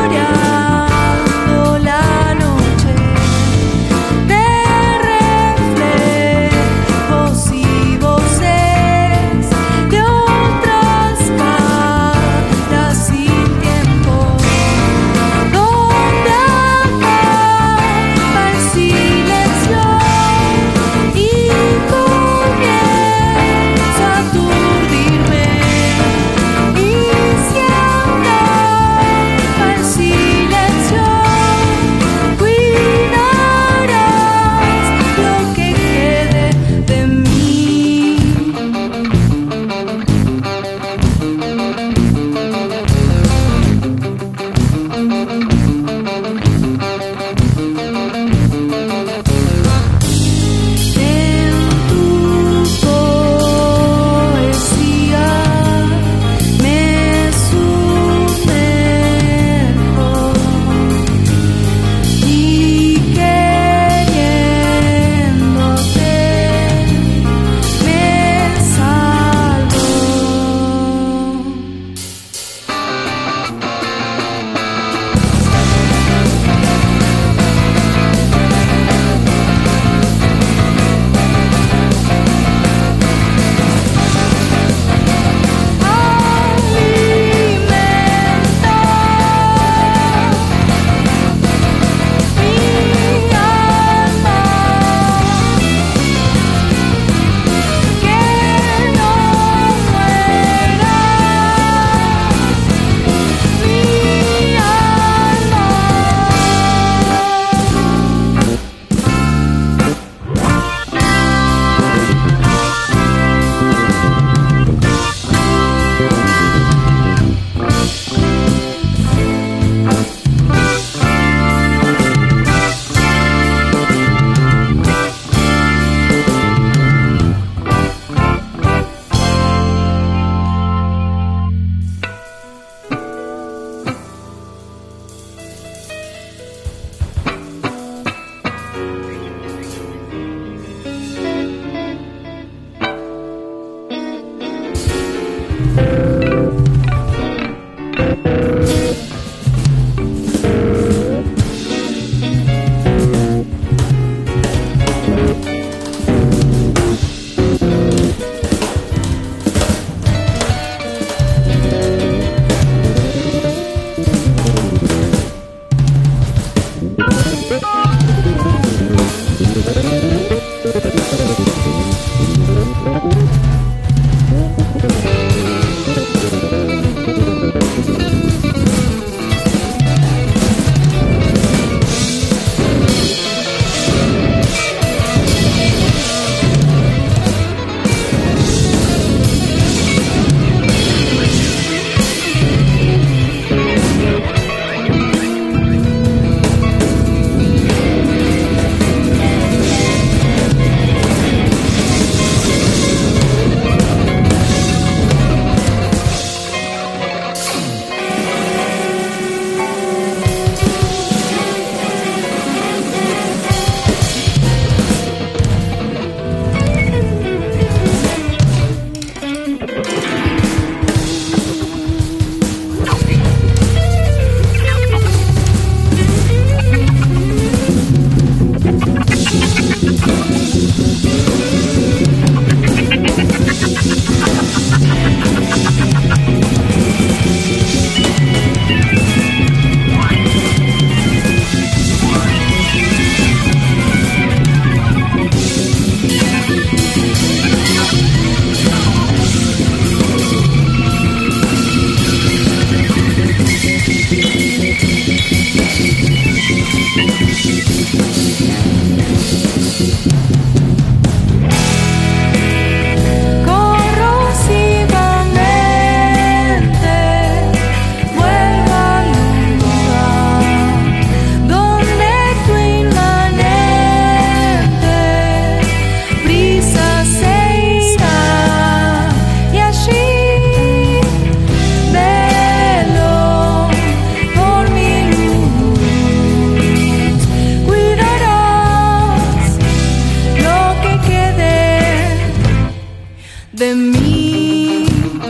de mí.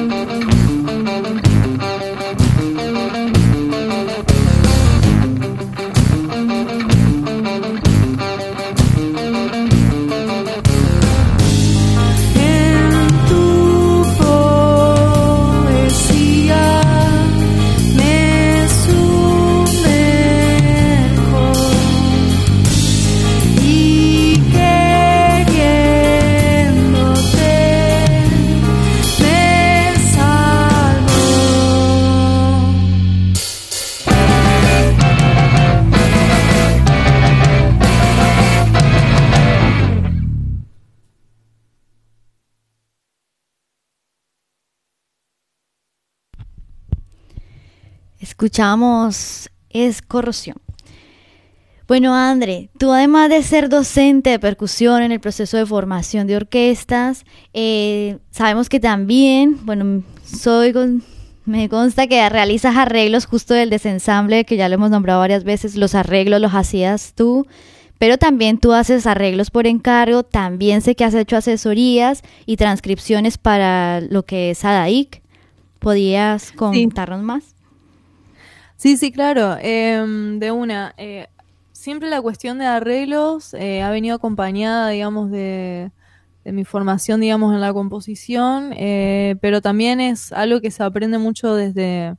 En tu poesía me sumerjo y queriéndote me salvo. Escuchamos Es Corrosión. Bueno, André, tú además de ser docente de percusión en el proceso de formación de orquestas, eh, sabemos que también, bueno, soy con- me consta que realizas arreglos justo del desensamble, que ya lo hemos nombrado varias veces, los arreglos los hacías tú, pero también tú haces arreglos por encargo, también sé que has hecho asesorías y transcripciones para lo que es Sadaic. ¿Podías contarnos más? Sí, sí, claro, em, de una. eh, siempre la cuestión de arreglos eh, ha venido acompañada, digamos, de, de mi formación, digamos, en la composición, eh, pero también es algo que se aprende mucho desde,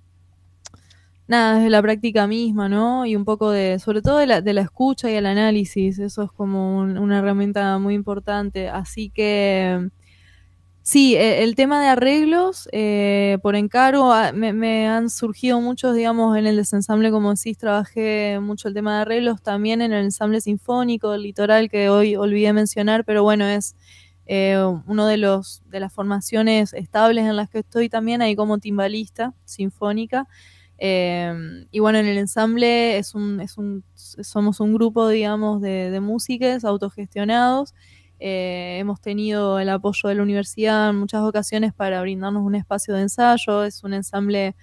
nada, desde la práctica misma, ¿no? Y un poco de, sobre todo de la, de la escucha y el análisis, eso es como un- una herramienta muy importante. Así que sí, e- el tema de arreglos, eh, por encargo, ah, me, me han surgido muchos, digamos, en el desensamble, como decís, trabajé mucho el tema de arreglos, también en el ensamble sinfónico del Litoral, que hoy olvidé mencionar, pero bueno, es eh, uno de los de las formaciones estables en las que estoy también, ahí como timbalista sinfónica. Eh, y bueno, en el ensamble es un, es un, somos un grupo, digamos, de, de músicos autogestionados. Eh, hemos tenido el apoyo de la universidad en muchas ocasiones para brindarnos un espacio de ensayo. Es un ensamble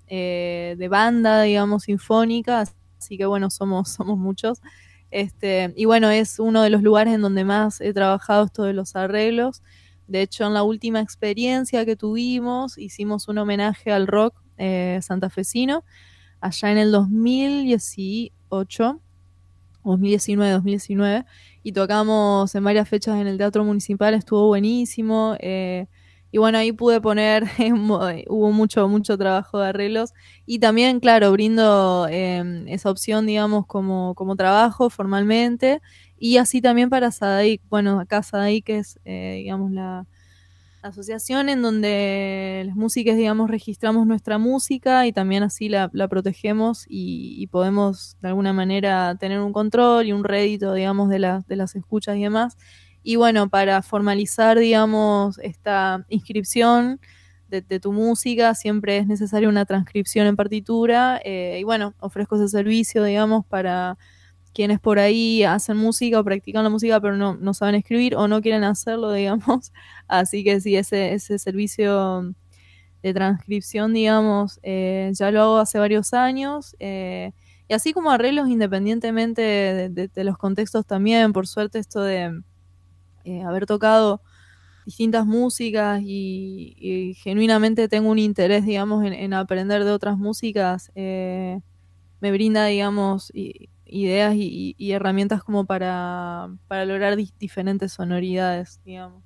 eh, de banda, digamos, sinfónica, así que bueno, somos, somos muchos. Este, y bueno, es uno de los lugares en donde más he trabajado esto de los arreglos. De hecho, en la última experiencia que tuvimos, hicimos un homenaje al rock eh, santafesino, allá en el dos mil dieciocho, dos mil diecinueve, dos mil diecinueve, y tocamos en varias fechas en el Teatro Municipal, estuvo buenísimo. Eh, y bueno, ahí pude poner, hubo mucho, mucho trabajo de arreglos. Y también, claro, brindo eh, esa opción, digamos, como, como trabajo formalmente. Y así también para Sadaic. Bueno, acá Sadaic es, eh, digamos, la asociación en donde las músicas, digamos, registramos nuestra música y también así la, la protegemos y, y podemos de alguna manera tener un control y un rédito, digamos, de, la, de las escuchas y demás. Y bueno, para formalizar, digamos, esta inscripción de, de tu música, siempre es necesaria una transcripción en partitura. Eh, y bueno, ofrezco ese servicio, digamos, para quienes por ahí hacen música o practican la música pero no, no saben escribir o no quieren hacerlo, digamos. Así que sí, ese, ese servicio de transcripción, digamos, eh, ya lo hago hace varios años. Eh, y así como arreglos independientemente de, de, de los contextos también, por suerte esto de eh, haber tocado distintas músicas y, y genuinamente tengo un interés, digamos, en, en aprender de otras músicas, eh, me brinda, digamos, y, ideas y, y, herramientas como para, para lograr di- diferentes sonoridades, digamos.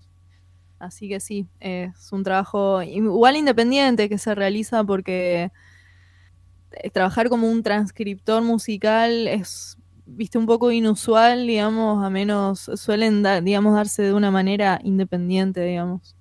Así que sí, eh, es un trabajo igual independiente que se realiza porque eh, trabajar como un transcriptor musical es, viste, un poco inusual, digamos, a menos suelen, da, digamos, darse de una manera independiente, digamos.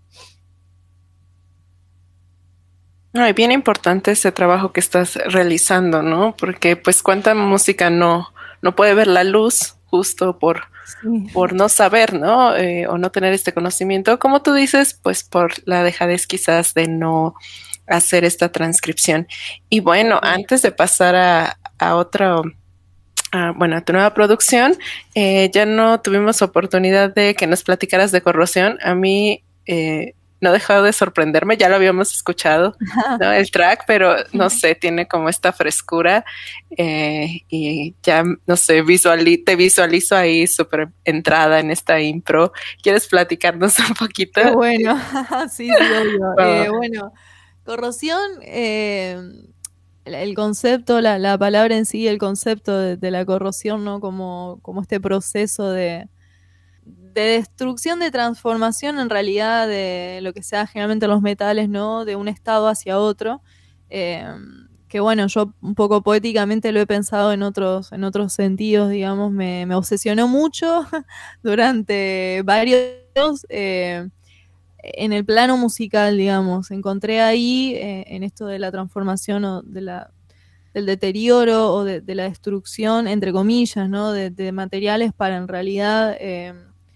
No, y bien importante ese trabajo que estás realizando, ¿no? Porque pues cuánta música no, no puede ver la luz justo por, sí. por no saber, ¿no? Eh, o no tener este conocimiento. Como tú dices, pues por la dejadez quizás de no hacer esta transcripción. Y bueno, sí. antes de pasar a, a otro, a, bueno, a tu nueva producción, eh, ya no tuvimos oportunidad de que nos platicaras de Corrosión. A mí... Eh, no ha dejado de sorprenderme. Ya lo habíamos escuchado, ¿no? El track, pero no sé, tiene como esta frescura eh, y ya, no sé, visuali te visualizo ahí súper entrada en esta impro. ¿Quieres platicarnos un poquito? Qué bueno, sí, sí, obvio. Oh. Eh, bueno, corrosión, eh, el, el concepto, la, la palabra en sí, el concepto de, de la corrosión, ¿no? Como, como este proceso de, de destrucción, de transformación en realidad de lo que sea generalmente los metales, ¿no? De un estado hacia otro. Eh, que bueno, yo un poco poéticamente lo he pensado en otros, en otros sentidos, digamos, me, me obsesionó mucho durante varios años. Eh, en el plano musical, digamos, encontré ahí, eh, en esto de la transformación o de la, del deterioro o de, de la destrucción, entre comillas, ¿no? De, de materiales para en realidad, eh,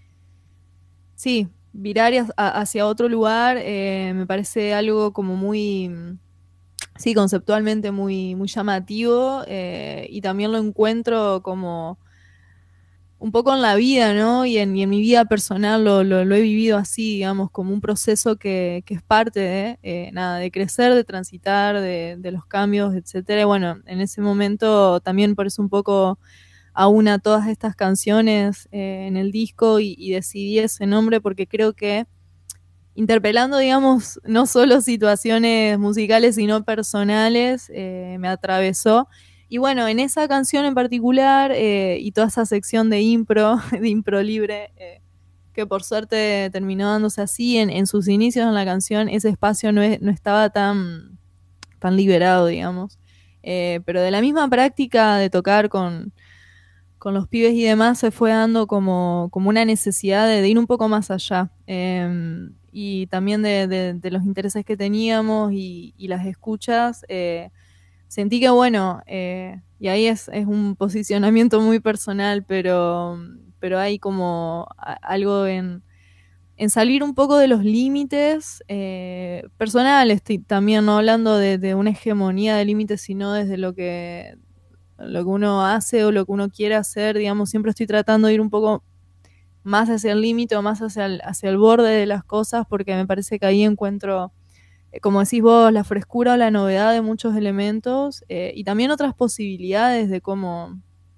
sí, virar a, hacia otro lugar, eh, me parece algo como muy, sí, conceptualmente muy, muy llamativo, eh, y también lo encuentro como un poco en la vida, ¿no? Y en, y en mi vida personal lo, lo, lo he vivido así, digamos, como un proceso que, que es parte de, eh, nada, de crecer, de transitar, de, de los cambios, etcétera. Y bueno, en ese momento también por eso un poco aúna todas estas canciones eh, en el disco y, y decidí ese nombre porque creo que interpelando, digamos, no solo situaciones musicales, sino personales, eh, me atravesó. Y bueno, en esa canción en particular eh, y toda esa sección de impro, de impro libre, eh, que por suerte terminó dándose así, en, en sus inicios en la canción, ese espacio no, es, no estaba tan, tan liberado, digamos. Eh, pero de la misma práctica de tocar con, con los pibes y demás, se fue dando como, como una necesidad de, de ir un poco más allá. Eh, y también de, de, de los intereses que teníamos y, y las escuchas, eh, sentí que bueno, eh, y ahí es, es un posicionamiento muy personal, pero, pero hay como a, algo en, en salir un poco de los límites eh, personales, también no hablando de, de una hegemonía de límites, sino desde lo que, lo que uno hace o lo que uno quiere hacer, digamos, siempre estoy tratando de ir un poco más hacia el límite o más hacia el, hacia el borde de las cosas, porque me parece que ahí encuentro, como decís vos, la frescura o la novedad de muchos elementos eh, y también otras posibilidades de cómo,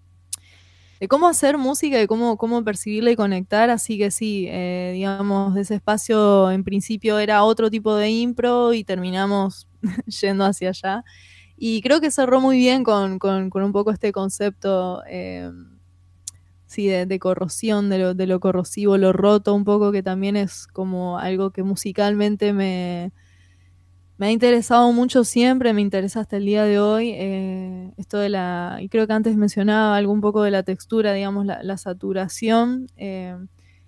de cómo hacer música y cómo, cómo percibirla y conectar. Así que sí, eh, digamos, de ese espacio en principio era otro tipo de impro y terminamos yendo hacia allá. Y creo que cerró muy bien con, con, con un poco este concepto eh, sí, de, de corrosión, de lo, de lo corrosivo, lo roto un poco, que también es como algo que musicalmente me... Me ha interesado mucho siempre, me interesa hasta el día de hoy, eh, esto de la, y creo que antes mencionaba algo un poco de la textura, digamos, la, la saturación eh,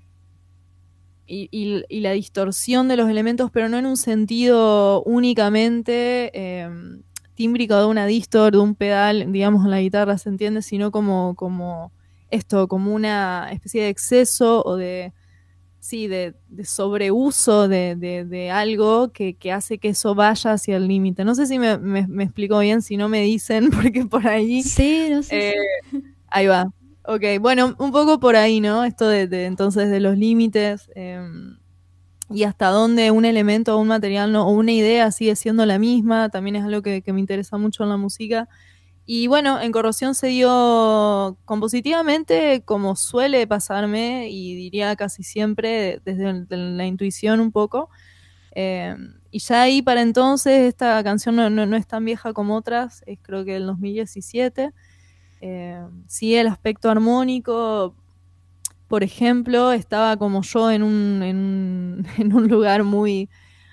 y, y, y la distorsión de los elementos, pero no en un sentido únicamente eh, tímbrico de una distor, de un pedal, digamos, en la guitarra, ¿se entiende? Sino como, como esto, como una especie de exceso o de... Sí, de, de sobreuso de, de, de algo que, que hace que eso vaya hacia el límite. No sé si me, me, me explico bien, si no me dicen, porque por ahí... Sí, no sé. Eh, sí. Ahí va. Ok, bueno, un poco por ahí, ¿no? Esto de, de entonces de los límites eh, y hasta dónde un elemento o un material no, o una idea sigue siendo la misma, también es algo que, que me interesa mucho en la música. Y bueno, en Corrosión se dio compositivamente, como suele pasarme, y diría casi siempre, desde la intuición un poco. Eh, y ya ahí para entonces, esta canción no, no, no es tan vieja como otras, es creo que del dos mil diecisiete. Eh, sí, el aspecto armónico, por ejemplo, estaba como yo en un, en un, en un lugar muy...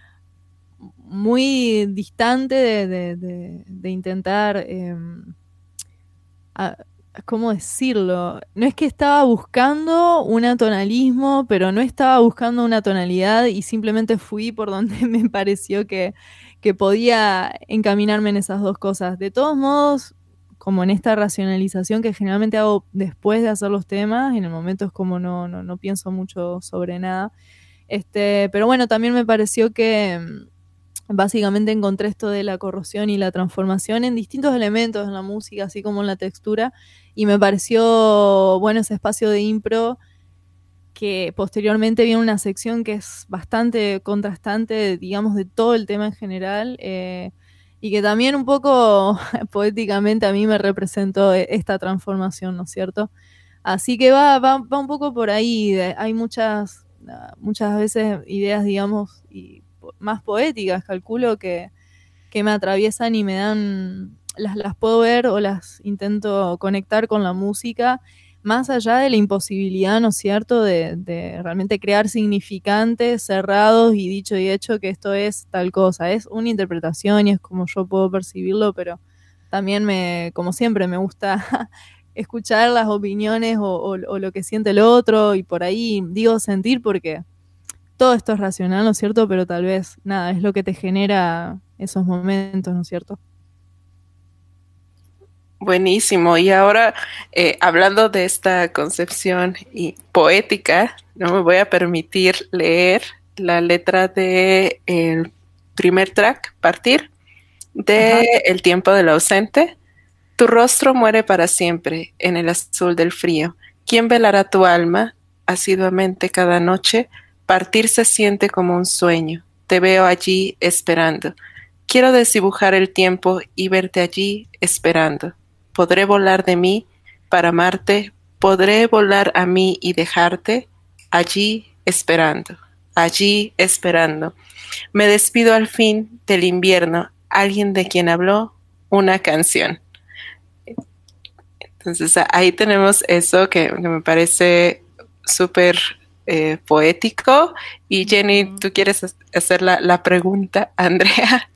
muy distante de, de, de, de intentar, eh, a, ¿cómo decirlo? No es que estaba buscando un atonalismo, pero no estaba buscando una tonalidad y simplemente fui por donde me pareció que, que podía encaminarme en esas dos cosas. De todos modos, como en esta racionalización que generalmente hago después de hacer los temas, en el momento es como no, no, no pienso mucho sobre nada. Este, pero bueno, también me pareció que básicamente encontré esto de la corrosión y la transformación en distintos elementos en la música, así como en la textura, y me pareció bueno ese espacio de impro que posteriormente viene una sección que es bastante contrastante, digamos, de todo el tema en general, eh, y que también un poco poéticamente a mí me representó esta transformación, ¿no es cierto? Así que va, va, va un poco por ahí, de, hay muchas, muchas veces ideas, digamos, y más poéticas, calculo, que, que me atraviesan y me dan, las, las puedo ver o las intento conectar con la música, más allá de la imposibilidad, ¿no es cierto?, de, de realmente crear significantes cerrados y dicho y hecho que esto es tal cosa. Es una interpretación y es como yo puedo percibirlo, pero también me, como siempre, me gusta escuchar las opiniones o, o, o lo que siente el otro, y por ahí digo sentir porque todo esto es racional, ¿no es cierto?, pero tal vez, nada, es lo que te genera esos momentos, ¿no es cierto? Buenísimo. Y ahora, eh, hablando de esta concepción y poética, no me voy a permitir leer la letra de el primer track, Partir, de Ajá. El tiempo del ausente. Tu rostro muere para siempre en el azul del frío. ¿Quién velará tu alma asiduamente cada noche? Partir se siente como un sueño. Te veo allí esperando. Quiero desdibujar el tiempo y verte allí esperando. Podré volar de mí para amarte. Podré volar a mí y dejarte allí esperando. Allí esperando. Me despido al fin del invierno. Alguien de quien habló una canción. Entonces ahí tenemos eso que, que me parece súper eh, poético. Y Jenny, ¿tú quieres hacer la, la pregunta, Andrea?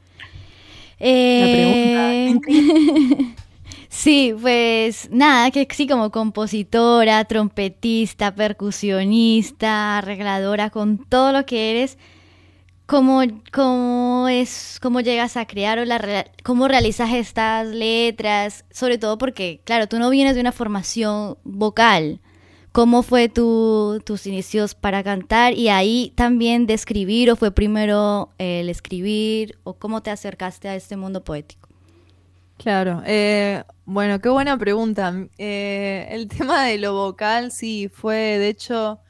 Eh... La pregunta. Sí, pues nada, que sí, como compositora, trompetista, percusionista, arregladora, con todo lo que eres, ¿cómo, cómo es, cómo llegas a crear o la, cómo realizas estas letras? Sobre todo porque, claro, tú no vienes de una formación vocal. ¿Cómo fue tu, tus inicios para cantar? Y ahí también de escribir, ¿o fue primero el escribir? ¿O cómo te acercaste a este mundo poético? Claro, eh, bueno, qué buena pregunta. Eh, el tema de lo vocal sí fue de hecho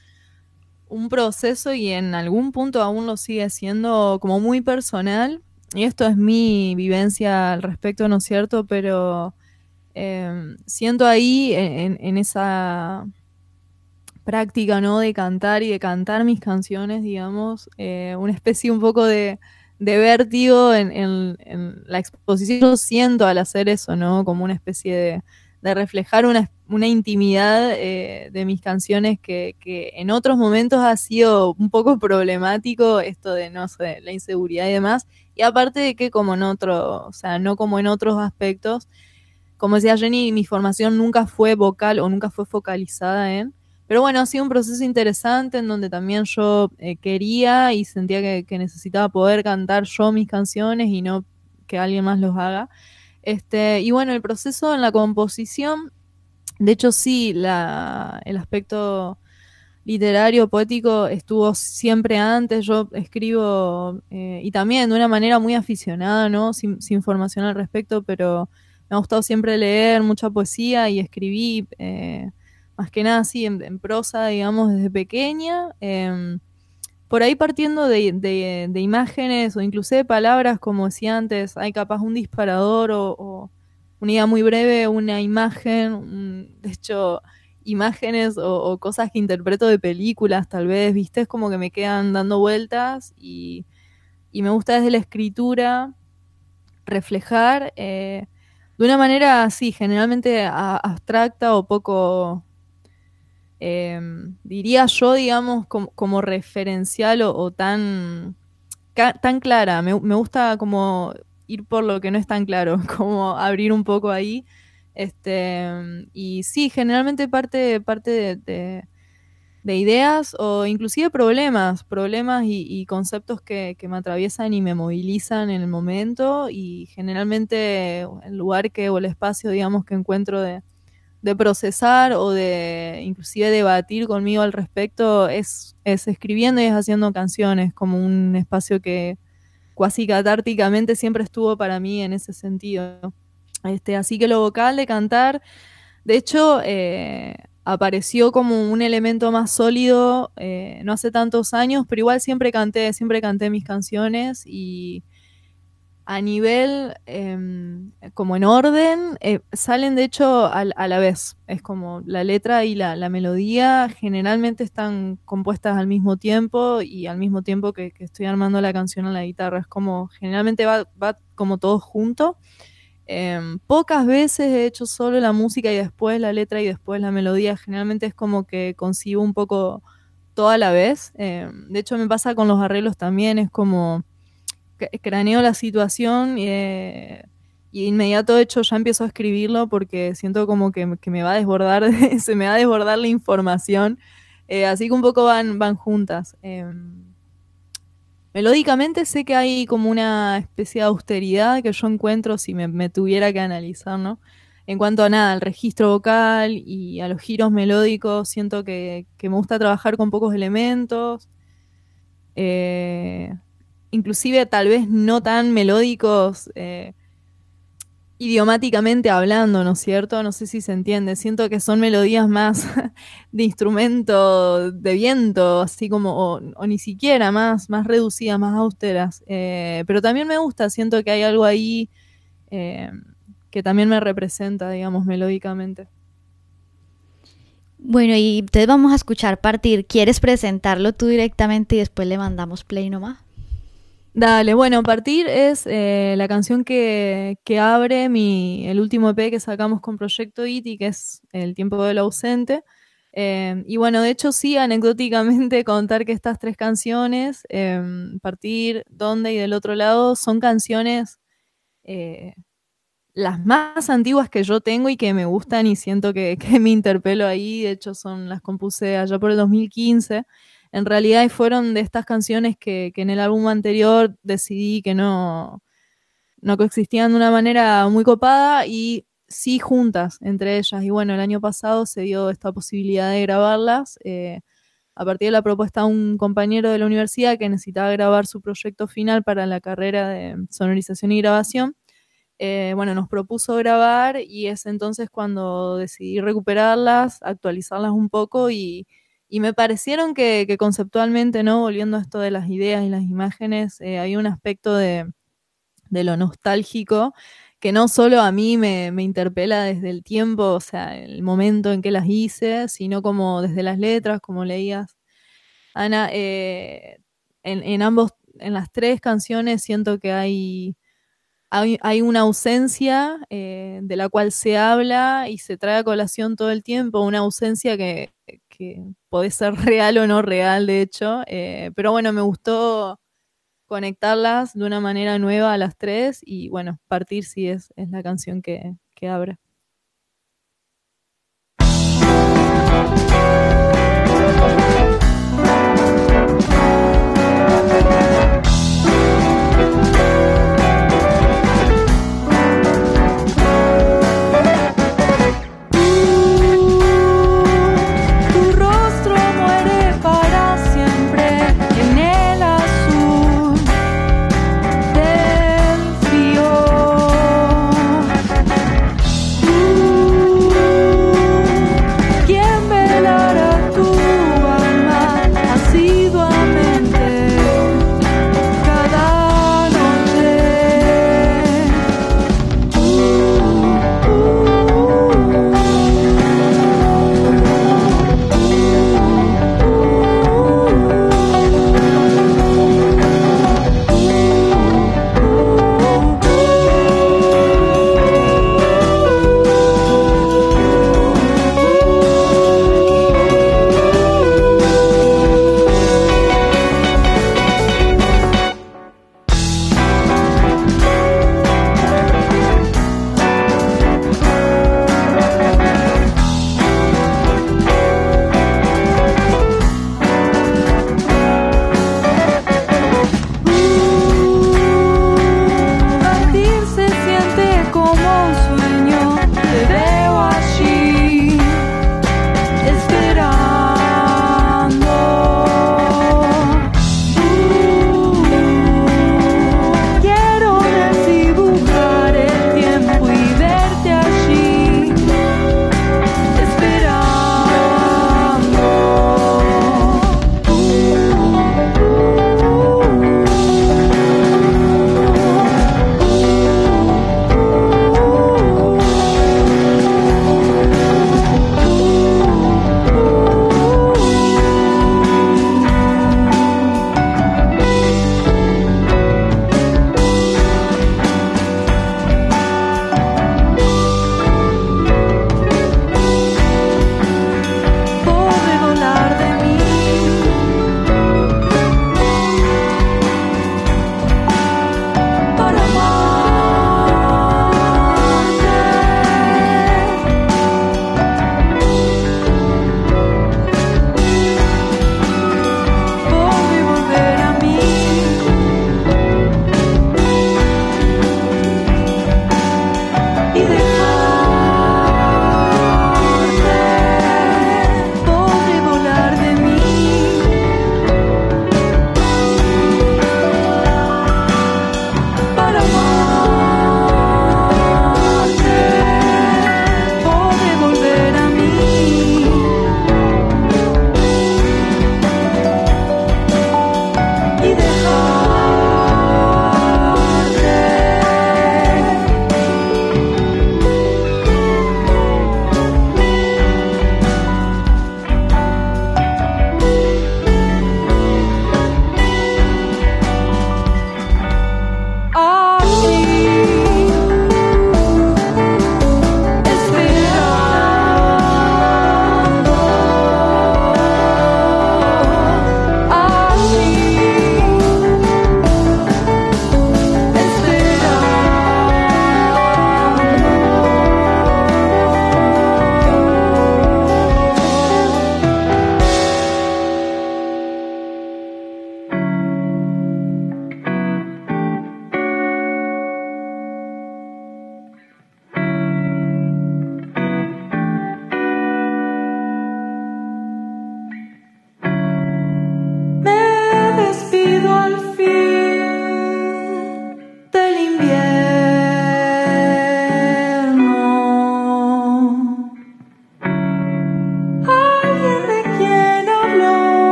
un proceso y en algún punto aún lo sigue siendo como muy personal. Y esto es mi vivencia al respecto, ¿no es cierto? Pero eh, siento ahí en, en esa práctica, ¿no?, de cantar y de cantar mis canciones, digamos, eh, una especie un poco de de vértigo en, en, en la exposición. Yo siento al hacer eso, ¿no?, como una especie de, de reflejar una, una intimidad eh, de mis canciones que, que en otros momentos ha sido un poco problemático, esto de, no sé, la inseguridad y demás, y aparte de que como en otro, o sea, no como en otros aspectos, como decía Jenny, mi formación nunca fue vocal o nunca fue focalizada en. Pero bueno, ha sido un proceso interesante en donde también yo eh, quería y sentía que, que necesitaba poder cantar yo mis canciones y no que alguien más los haga. Este, y bueno, el proceso en la composición, de hecho sí, la, el aspecto literario, poético estuvo siempre antes. Yo escribo eh, y también de una manera muy aficionada, ¿no?, sin, sin formación al respecto, pero me ha gustado siempre leer mucha poesía y escribí eh, más que nada así en, en prosa, digamos, desde pequeña, eh, por ahí partiendo de, de, de imágenes o incluso de palabras, como decía antes, hay capaz un disparador o, o una idea muy breve, una imagen, un, de hecho, imágenes o, o cosas que interpreto de películas, tal vez, viste, es como que me quedan dando vueltas y, y me gusta desde la escritura reflejar eh, de una manera así, generalmente a, abstracta o poco... Eh, diría yo, digamos, como, como referencial o, o tan, ca, tan clara. Me, me gusta como ir por lo que no es tan claro, como abrir un poco ahí. Este, y sí, generalmente parte, parte de, de, de ideas o inclusive problemas, problemas y, y conceptos que, que me atraviesan y me movilizan en el momento, y generalmente el lugar que o el espacio, digamos, que encuentro de de procesar o de inclusive debatir conmigo al respecto es, es escribiendo y es haciendo canciones, como un espacio que cuasi catárticamente siempre estuvo para mí en ese sentido. Este, así que lo vocal de cantar, de hecho, eh, apareció como un elemento más sólido eh, no hace tantos años, pero igual siempre canté, siempre canté mis canciones y a nivel, eh, como en orden, eh, salen de hecho a, a la vez. Es como la letra y la, la melodía generalmente están compuestas al mismo tiempo y al mismo tiempo que, que estoy armando la canción en la guitarra. Es como, generalmente va, va como todo junto. Eh, pocas veces he hecho solo la música y después la letra y después la melodía. Generalmente es como que concibo un poco todo a la vez. Eh, de hecho me pasa con los arreglos también, es como craneo la situación eh, y inmediato de hecho ya empiezo a escribirlo porque siento como que, que me va a desbordar, se me va a desbordar la información, eh, así que un poco van, van juntas. Eh, melódicamente sé que hay como una especie de austeridad que yo encuentro si me, me tuviera que analizar, ¿no? En cuanto a nada, al registro vocal y a los giros melódicos, siento que, que me gusta trabajar con pocos elementos. Eh, inclusive tal vez no tan melódicos eh, idiomáticamente hablando, ¿no es cierto? No sé si se entiende. Siento que son melodías más de instrumento de viento, así como, o, o ni siquiera más, más reducidas, más austeras. Eh, pero también me gusta, siento que hay algo ahí eh, que también me representa, digamos, melódicamente. Bueno, y entonces vamos a escuchar Partir. ¿Quieres presentarlo tú directamente y después le mandamos play nomás? Dale, bueno, Partir es eh, la canción que, que abre mi, el último E P que sacamos con Proyecto I T I, que es El tiempo del ausente. Eh, y bueno, de hecho sí, anecdóticamente contar que estas tres canciones, eh, Partir, Dónde y Del otro lado, son canciones eh, las más antiguas que yo tengo y que me gustan y siento que, que me interpelo ahí. De hecho son, las compuse allá por el dos mil quince. En realidad fueron de estas canciones que, que en el álbum anterior decidí que no, no coexistían de una manera muy copada y sí juntas entre ellas. Y bueno, el año pasado se dio esta posibilidad de grabarlas eh, a partir de la propuesta de un compañero de la universidad que necesitaba grabar su proyecto final para la carrera de sonorización y grabación. Eh, bueno, nos propuso grabar y es entonces cuando decidí recuperarlas, actualizarlas un poco y, y me parecieron que, que conceptualmente, ¿no? Volviendo a esto de las ideas y las imágenes, eh, hay un aspecto de, de lo nostálgico que no solo a mí me, me interpela desde el tiempo, o sea, el momento en que las hice, sino como desde las letras, como leías, Ana, eh, en, en ambos, en las tres canciones siento que hay hay, hay una ausencia eh, de la cual se habla y se trae a colación todo el tiempo, una ausencia que, que puede ser real o no real, de hecho, eh, pero bueno, me gustó conectarlas de una manera nueva a las tres y bueno, Partir sí es, es la canción que, que abre. Del frío.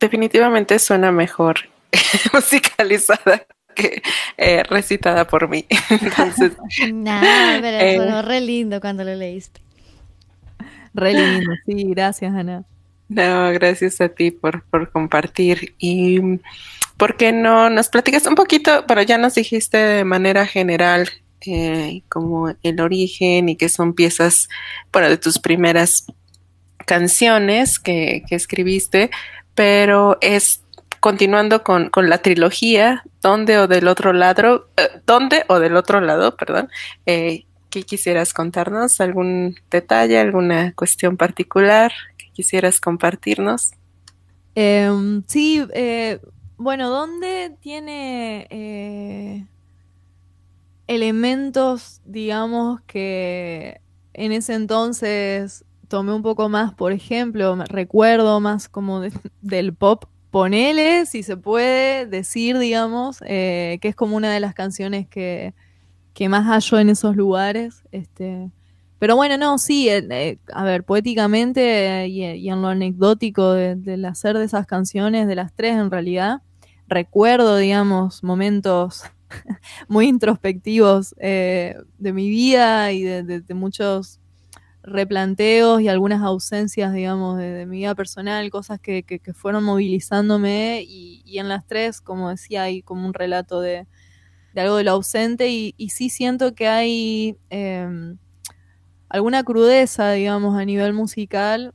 definitivamente suena mejor musicalizada que eh, recitada por mí. Entonces, Nada, pero eh, sonó re lindo cuando lo leíste. Re lindo, sí, gracias, Ana. no, gracias a ti por, por compartir. Y ¿por qué no nos platicas un poquito? Bueno, ya nos dijiste de manera general eh, como el origen y que son piezas, bueno, de tus primeras canciones que, que escribiste, pero es continuando con, con la trilogía, ¿dónde o del otro lado? Eh, ¿Dónde o del otro lado, perdón? Eh, ¿qué quisieras contarnos? ¿Algún detalle, alguna cuestión particular que quisieras compartirnos? Eh, sí, eh, bueno, ¿dónde tiene eh, elementos, digamos, que en ese entonces tomé un poco más, por ejemplo, me recuerdo más como de- del pop, ponele, si se puede decir, digamos, eh, que es como una de las canciones que, que más hallo en esos lugares, este... Pero bueno, no, sí, eh, eh, a ver, poéticamente eh, y, y en lo anecdótico de- del hacer de esas canciones, de las tres en realidad, recuerdo, digamos, momentos muy introspectivos eh, de mi vida y de, de- de muchos replanteos y algunas ausencias, digamos, de, de mi vida personal, cosas que, que- que fueron movilizándome y, y en las tres, como decía, hay como un relato de, de algo de lo ausente y, y sí siento que hay em, alguna crudeza, digamos, a nivel musical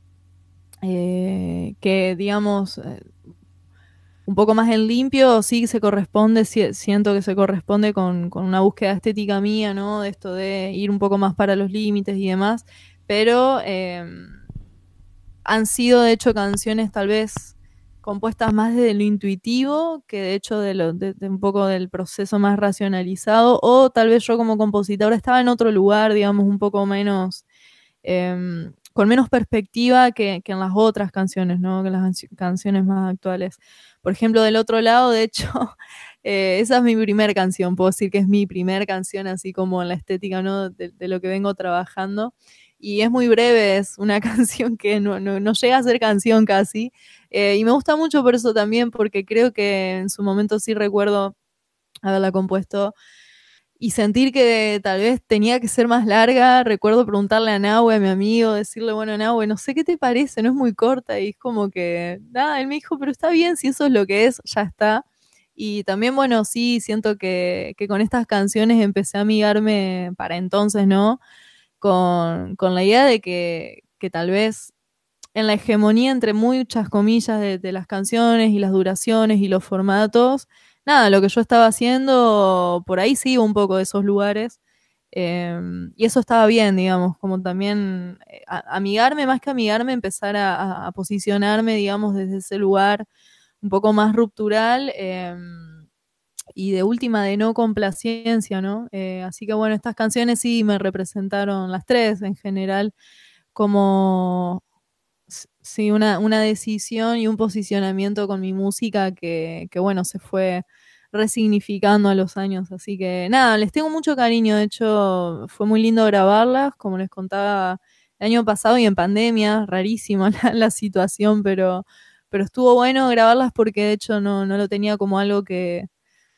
eh, que, digamos, eh, un poco más en limpio, sí se corresponde, si- siento que se corresponde con, con una búsqueda estética mía, ¿no? De esto de ir un poco más para los límites y demás, pero eh, han sido de hecho canciones tal vez compuestas más desde lo intuitivo que de hecho de, lo, de, de un poco del proceso más racionalizado, o tal vez yo como compositora estaba en otro lugar, digamos, un poco menos... Eh, con menos perspectiva que, que en las otras canciones, ¿no? Que en las canciones más actuales. Por ejemplo, del otro lado, de hecho, eh, esa es mi primer canción, puedo decir que es mi primer canción, así como en la estética, ¿no? De, de lo que vengo trabajando. Y es muy breve, es una canción que no, no, no llega a ser canción casi. Eh, y me gusta mucho por eso también, porque creo que en su momento sí recuerdo haberla compuesto y sentir que tal vez tenía que ser más larga. Recuerdo preguntarle a Nahue, a mi amigo, decirle, bueno, Nahue, no sé qué te parece, no es muy corta. Y es como que, nada, él me dijo, pero está bien, si eso es lo que es, ya está. Y también, bueno, sí, siento que, que con estas canciones empecé a amigarme, para entonces, ¿no? Con, con la idea de que, que tal vez en la hegemonía entre muchas comillas de, de las canciones y las duraciones y los formatos, nada, lo que yo estaba haciendo, por ahí sí iba un poco de esos lugares. Eh, y eso estaba bien, digamos, como también eh, a- amigarme, más que amigarme, empezar a, a- a posicionarme, digamos, desde ese lugar un poco más ruptural eh, y de última de no complacencia, ¿no? Eh, así que bueno, estas canciones sí me representaron las tres en general como sí, una, una decisión y un posicionamiento con mi música que, que, bueno, se fue resignificando a los años. Así que nada, les tengo mucho cariño. De hecho, fue muy lindo grabarlas, como les contaba el año pasado y en pandemia, rarísima la, la situación, pero, pero estuvo bueno grabarlas porque de hecho no, no lo tenía como algo que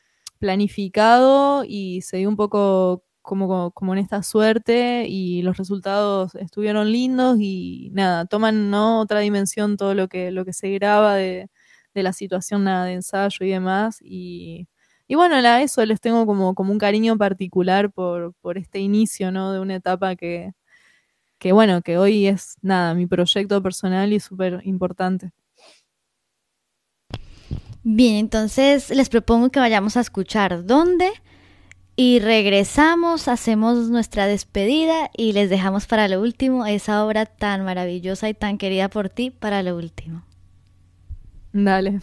planificado y se dio un poco como, como en esta suerte y los resultados estuvieron lindos y nada, toman ¿no? otra dimensión todo lo que, lo que se graba de, de la situación nada, de ensayo y demás y, y bueno, la, eso les tengo como, como un cariño particular por, por este inicio ¿no? de una etapa que, que bueno, que hoy es nada, mi proyecto personal y súper importante. Bien, entonces les propongo que vayamos a escuchar dónde y regresamos, hacemos nuestra despedida y les dejamos para lo último esa obra tan maravillosa y tan querida por ti para lo último. Dale.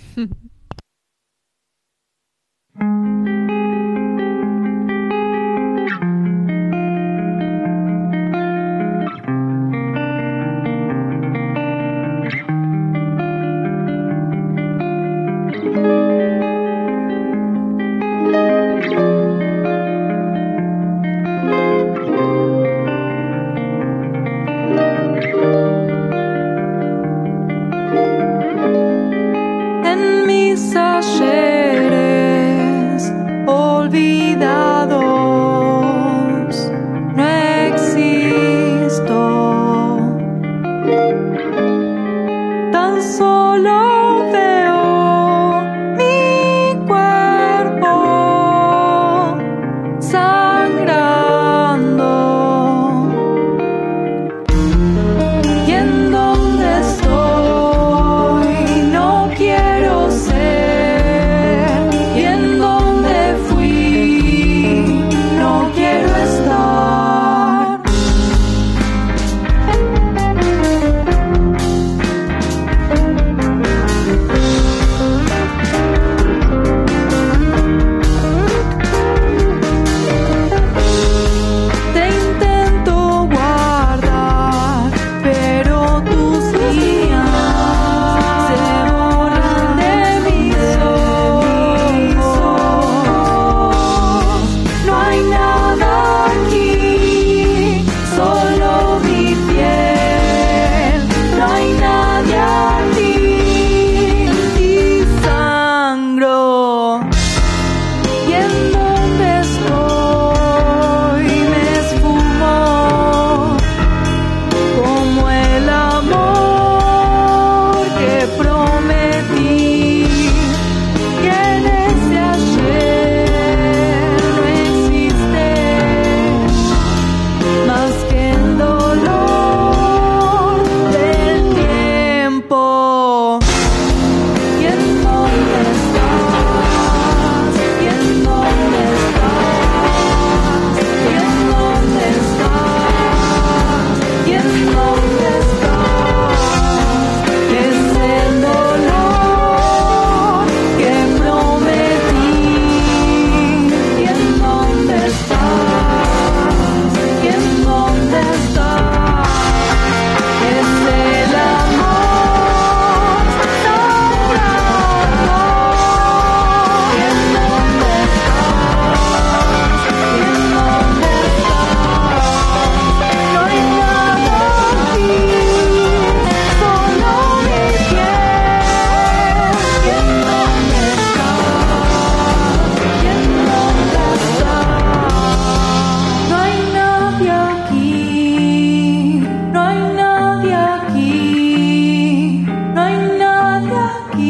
Tan solo veo mi cuerpo sangrando. Y en donde estoy no quiero ser. Y en donde fui no quiero estar. Te intento guardar, pero tus días se borran de mis ojos. No hay nada aquí, solo mi piel. No hay nadie aquí y sangro. Y en donde estoy me esfumo como el amor que prometí. Que en ese ayer no existe más que el dolor del tiempo. Y en dónde estás, y en dónde estás, y en dónde estás, y en dónde estás. Es el dolor que prometí. Y en dónde estás, y en dónde estás. Es el amor sangrando. Y en dónde estás, y en dónde estás. No hay nada aquí, solo mi piel. Y en dónde estás, y en dónde estás. No hay nadie aquí, no hay nadie aquí, no hay nadie aquí.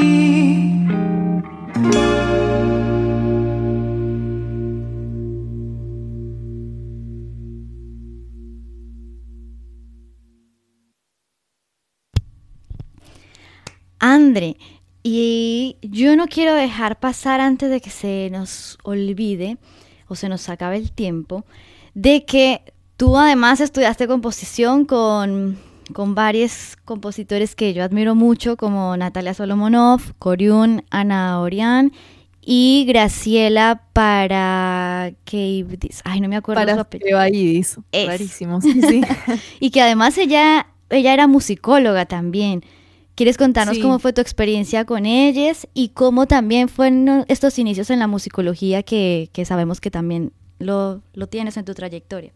Andre, y yo no quiero dejar pasar antes de que se nos olvide o se nos acabe el tiempo, de que tú además estudiaste composición con, con varios compositores que yo admiro mucho, como Natalia Solomonov, Koryun Anahorian y Graciela Parakevidis. Ay, no me acuerdo su apellido. Parakevidis, Es. rarísimo, sí, sí. Y que además ella, ella era musicóloga también. ¿Quieres contarnos Sí. cómo fue tu experiencia con ellas y cómo también fueron estos inicios en la musicología que, que sabemos que también lo, lo tienes en tu trayectoria?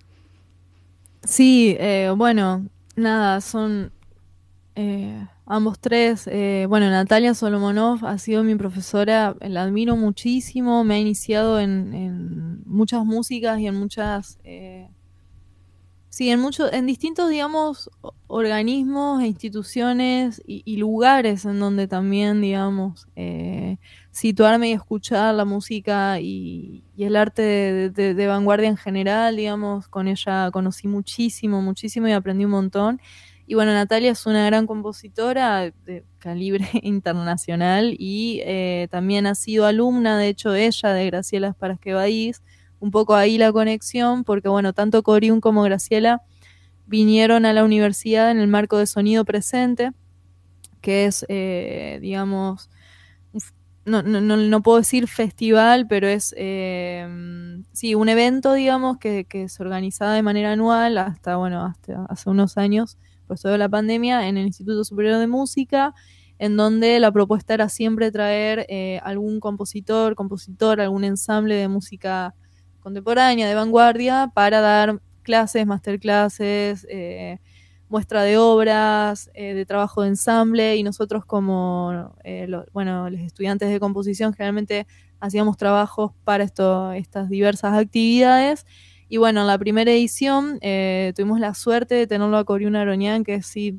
Sí, eh, bueno, nada, son eh, ambos tres. Eh, bueno, Natalia Solomonov ha sido mi profesora, la admiro muchísimo, me ha iniciado en, en muchas músicas y en muchas... Eh, sí, en muchos, en distintos, digamos, o- organismos e instituciones y, y lugares en donde también, digamos, eh, situarme y escuchar la música y, y el arte de, de- de vanguardia en general, digamos, con ella conocí muchísimo, muchísimo y aprendí un montón. Y bueno, Natalia es una gran compositora de calibre internacional y eh, también ha sido alumna, de hecho, ella de Graciela Parakevidis. Un poco ahí la conexión, porque bueno, tanto Koryun como Graciela vinieron a la universidad en el marco de Sonido Presente, que es, eh, digamos, no, no, no, no puedo decir festival, pero es eh, sí, un evento, digamos, que, que se organizaba de manera anual hasta, bueno, hasta hace unos años, pues toda la pandemia, en el Instituto Superior de Música, en donde la propuesta era siempre traer eh, algún compositor, compositor, algún ensamble de música contemporánea, de vanguardia, para dar clases, masterclasses, eh, muestra de obras, eh, de trabajo de ensamble, y nosotros como, eh, lo, bueno, los estudiantes de composición generalmente hacíamos trabajos para esto, estas diversas actividades, Y bueno, en la primera edición eh, tuvimos la suerte de tenerlo a Coriún Aronian, que es sí,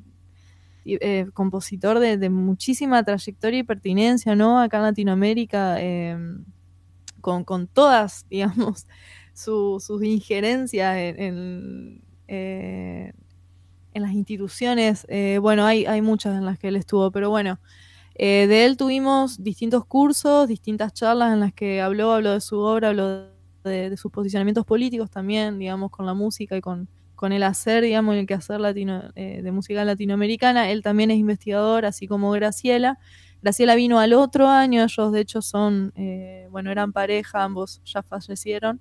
eh, compositor de, de muchísima trayectoria y pertinencia, ¿no? Acá en Latinoamérica, eh, con, con todas, digamos, su, sus injerencias en, en, eh, en las instituciones. Eh, bueno, hay, hay muchas en las que él estuvo, pero bueno, eh, de él tuvimos distintos cursos, distintas charlas en las que habló, habló de su obra, habló de, de sus posicionamientos políticos también, digamos, con la música y con, con el hacer, digamos, el quehacer latino, eh, de música latinoamericana. Él también es investigador, así como Graciela. Graciela vino al otro año, ellos de hecho son, eh, bueno, eran pareja, ambos ya fallecieron.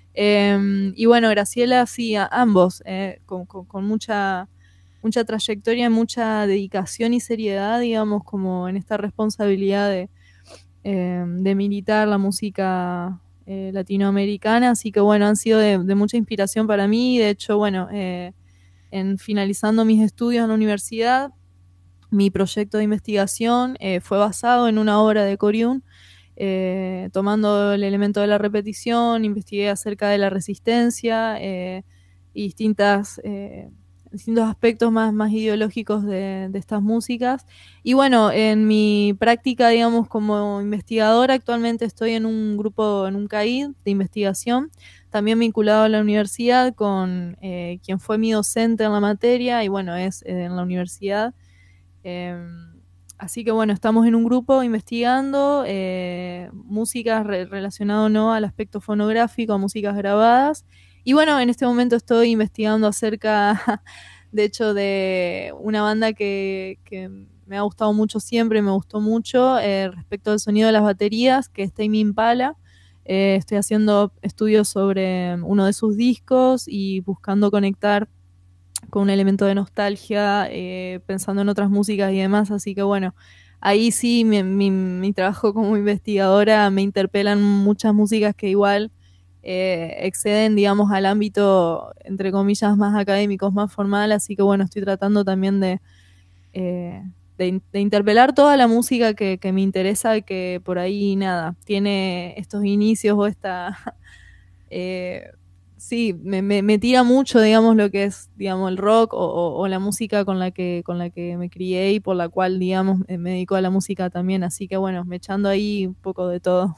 Eh, y bueno, Graciela sí, a ambos, eh, con, con, con mucha, mucha trayectoria, mucha dedicación y seriedad, digamos, como en esta responsabilidad de, eh, de militar la música eh, latinoamericana. Así que bueno, han sido de, de mucha inspiración para mí. De hecho, bueno, eh, en finalizando mis estudios en la universidad, mi proyecto de investigación eh, fue basado en una obra de Coriún. Eh, tomando el elemento de la repetición, investigué acerca de la resistencia eh, y distintas, eh, distintos aspectos más, más ideológicos de, de estas músicas. Y bueno, en mi práctica, digamos, como investigadora, actualmente estoy en un grupo, en un C A I D de investigación, también vinculado a la universidad con eh, quien fue mi docente en la materia y bueno, es eh, en la universidad. Eh, Así que bueno, estamos en un grupo investigando eh, músicas re relacionadas no al aspecto fonográfico, a músicas grabadas. Y bueno, en este momento estoy investigando acerca, de hecho, de una banda que, que me ha gustado mucho siempre, me gustó mucho, eh, respecto al sonido de las baterías, que es Tame Impala. Eh, estoy haciendo estudios sobre uno de sus discos y buscando conectar con un elemento de nostalgia, eh, pensando en otras músicas y demás, así que bueno, ahí sí mi, mi, mi trabajo como investigadora me interpelan muchas músicas que igual eh, exceden, digamos, al ámbito, entre comillas, más académicos, más formal, así que bueno, estoy tratando también de, eh, de, de interpelar toda la música que, que me interesa y que por ahí, nada, tiene estos inicios o esta... eh, sí, me, me, me tira mucho, digamos, lo que es, digamos, el rock o, o, o la música con la que con la que me crié y por la cual, digamos, me dedico a la música también. Así que, bueno, me echando ahí un poco de todo.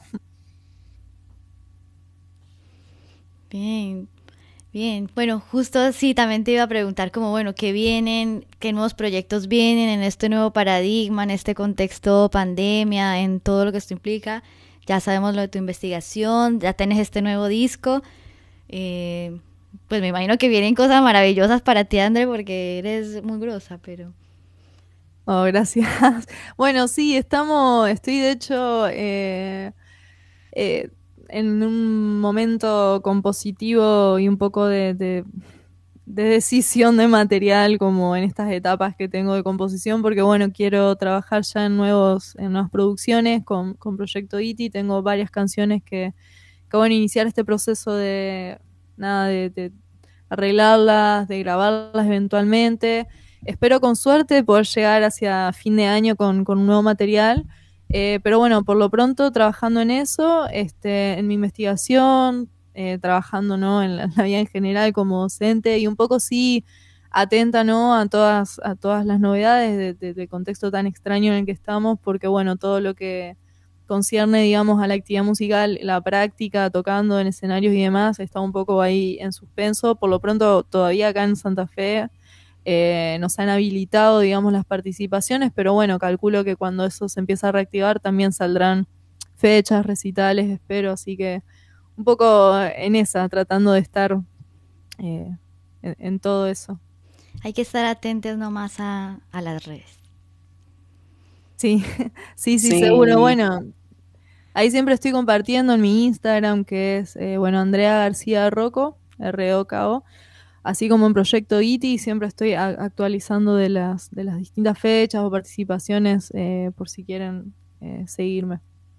Bien, bien. Bueno, justo sí, también te iba a preguntar como, bueno, ¿qué vienen, qué nuevos proyectos vienen en este nuevo paradigma, en este contexto pandemia, en todo lo que esto implica? Ya sabemos lo de tu investigación, ya tienes este nuevo disco. Eh, pues me imagino que vienen cosas maravillosas para ti, André, porque eres muy grosa, pero... Oh, gracias. Bueno, sí, estamos, estoy de hecho eh, eh, en un momento compositivo y un poco de, de, de decisión de material, como en estas etapas que tengo de composición, porque bueno, quiero trabajar ya en nuevos, en nuevas producciones con, con Proyecto I T I. Tengo varias canciones que que van a iniciar este proceso de nada de, de arreglarlas, de grabarlas eventualmente. Espero con suerte poder llegar hacia fin de año con, con un nuevo material. Eh, pero bueno, por lo pronto trabajando en eso, este, en mi investigación, eh, trabajando ¿no? en, la, en la vida en general como docente y un poco sí atenta ¿no? a todas a todas las novedades de, de, del contexto tan extraño en el que estamos, porque bueno, todo lo que concierne, digamos, a la actividad musical, la práctica, tocando en escenarios y demás, está un poco ahí en suspenso. Por lo pronto, todavía acá en Santa Fe eh, nos han habilitado, digamos, las participaciones, pero bueno, calculo que cuando eso se empieza a reactivar también saldrán fechas, recitales, espero, así que un poco en esa, tratando de estar eh, en, en todo eso. Hay que estar atentos nomás a, a las redes. Sí, sí, sí, Sí. seguro. Bueno, ahí siempre estoy compartiendo en mi Instagram, que es, eh, bueno, Andrea García Rocco, R O K O, así como en Proyecto I T I, siempre estoy a- actualizando de las, de las distintas fechas o participaciones, eh, por si quieren eh, seguirme.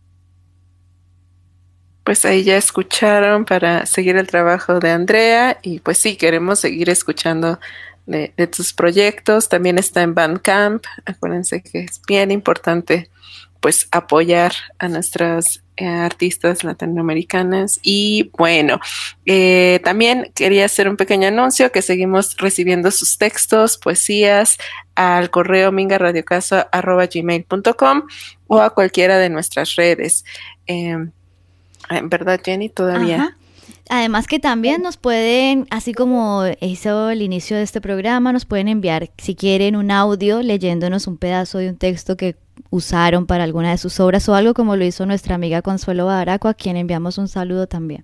Pues ahí ya escucharon para seguir el trabajo de Andrea y pues sí, queremos seguir escuchando de, de tus proyectos. También está en Bandcamp. Acuérdense que es bien importante pues apoyar a nuestras eh, artistas latinoamericanas. Y bueno, eh, también quería hacer un pequeño anuncio que seguimos recibiendo sus textos, poesías al correo mingaradiocaso arroba gmail punto com o a cualquiera de nuestras redes. Eh, en verdad, Jenny, todavía... Ajá. Además que también nos pueden, así como hizo el inicio de este programa, nos pueden enviar, si quieren, un audio leyéndonos un pedazo de un texto que usaron para alguna de sus obras o algo, como lo hizo nuestra amiga Consuelo Baraco, a quien enviamos un saludo también.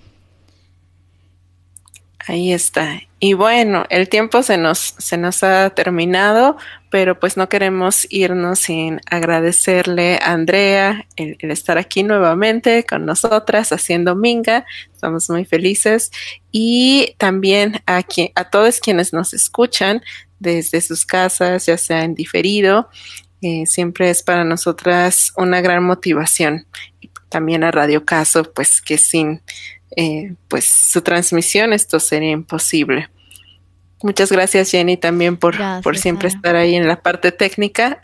Ahí está. Y bueno, el tiempo se nos, se nos ha terminado, pero pues no queremos irnos sin agradecerle a Andrea el, el estar aquí nuevamente con nosotras haciendo Minga. Estamos muy felices. Y también a, quien, a todos quienes nos escuchan desde sus casas, ya sea en diferido, eh, siempre es para nosotras una gran motivación. Y también a Radio Caso, pues que sin... Eh, pues su transmisión esto sería imposible. Muchas gracias, Jenny, también por, gracias, por siempre Sara. estar ahí en la parte técnica.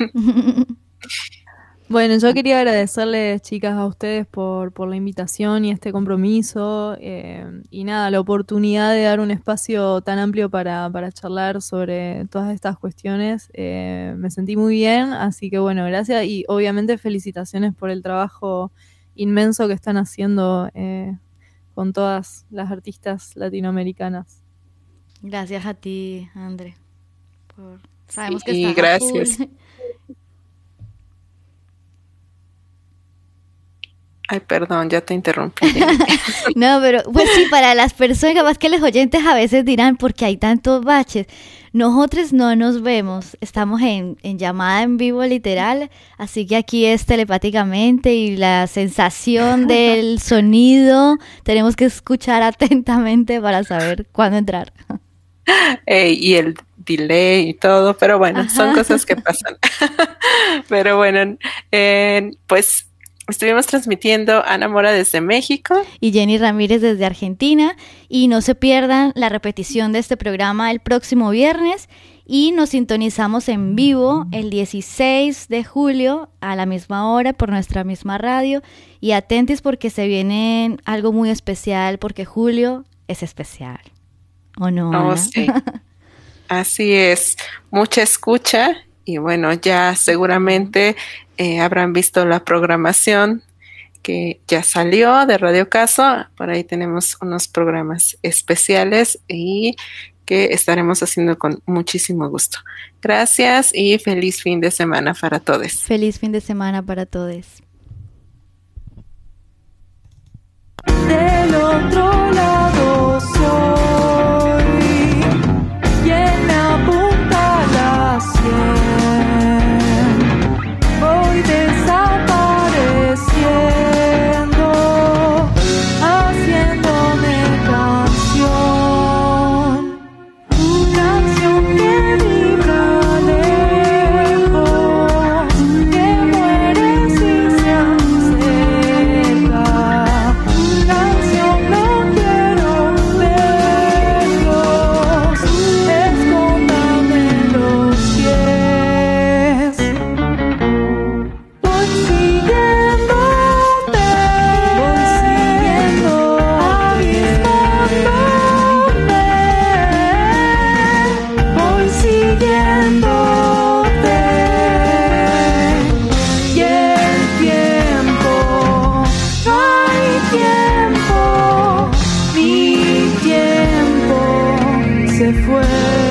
Bueno, yo quería agradecerles, chicas, a ustedes por, por la invitación y este compromiso eh, y nada, la oportunidad de dar un espacio tan amplio para, para charlar sobre todas estas cuestiones. Eh, me sentí muy bien, así que bueno, gracias y obviamente felicitaciones por el trabajo inmenso que están haciendo eh, con todas las artistas latinoamericanas. Gracias a ti, André. Por... Sabemos Sí, que estás gracias. a full. Ay, perdón, ya te interrumpí. No, pero pues sí, para las personas, capaz que los oyentes a veces dirán, ¿por qué hay tantos baches? Nosotros no nos vemos, estamos en, en llamada en vivo literal, así que aquí es telepáticamente y la sensación del sonido tenemos que escuchar atentamente para saber cuándo entrar. Hey, y el delay y todo, pero bueno, Ajá. son cosas que pasan. Pero bueno, eh, pues estuvimos transmitiendo Ana Mora desde México. Y Jenny Ramírez desde Argentina. Y no se pierdan la repetición de este programa el próximo viernes. Y nos sintonizamos en vivo el dieciséis de julio a la misma hora por nuestra misma radio. Y atentos porque se viene algo muy especial, porque julio es especial. ¿O no, Ana? Oh, sí. Así es. Mucha escucha. Y bueno, ya seguramente eh, habrán visto la programación que ya salió de Radio Caso. Por ahí tenemos unos programas especiales y que estaremos haciendo con muchísimo gusto. Gracias y feliz fin de semana para todos. Feliz fin de semana para todos. Del otro lado soy quien me apunta la sien. Voy desapareciendo, haciéndome canción, canción que vibra lejos, que muere si se acerca. Canción no quiero verlos, escóndame los pies. Voy siguiéndote, voy siguiendo, avistándome. Voy siguiéndote. Y el tiempo, no hay tiempo, mi tiempo se fue.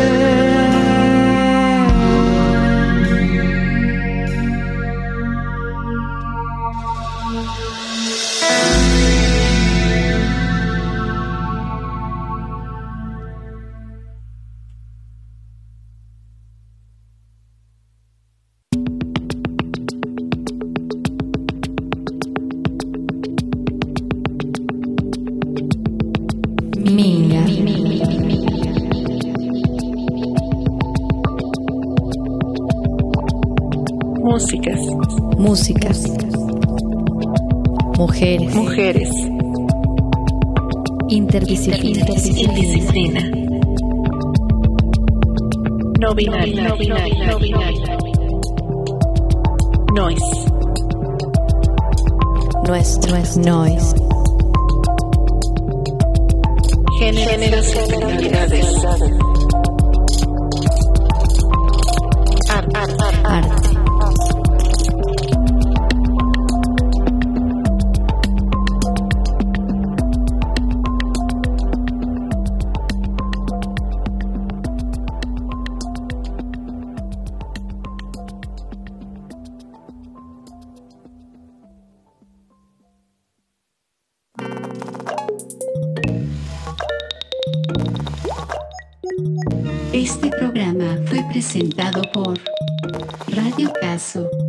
Minga. Músicas, Músicas. Mujeres. mujeres, Interdisciplina. indisciplina, no binario, no binario, no binario, noise. nuestro noise. Géneros y actividades. Arte. Arte. Este programa fue presentado por Radio Caso.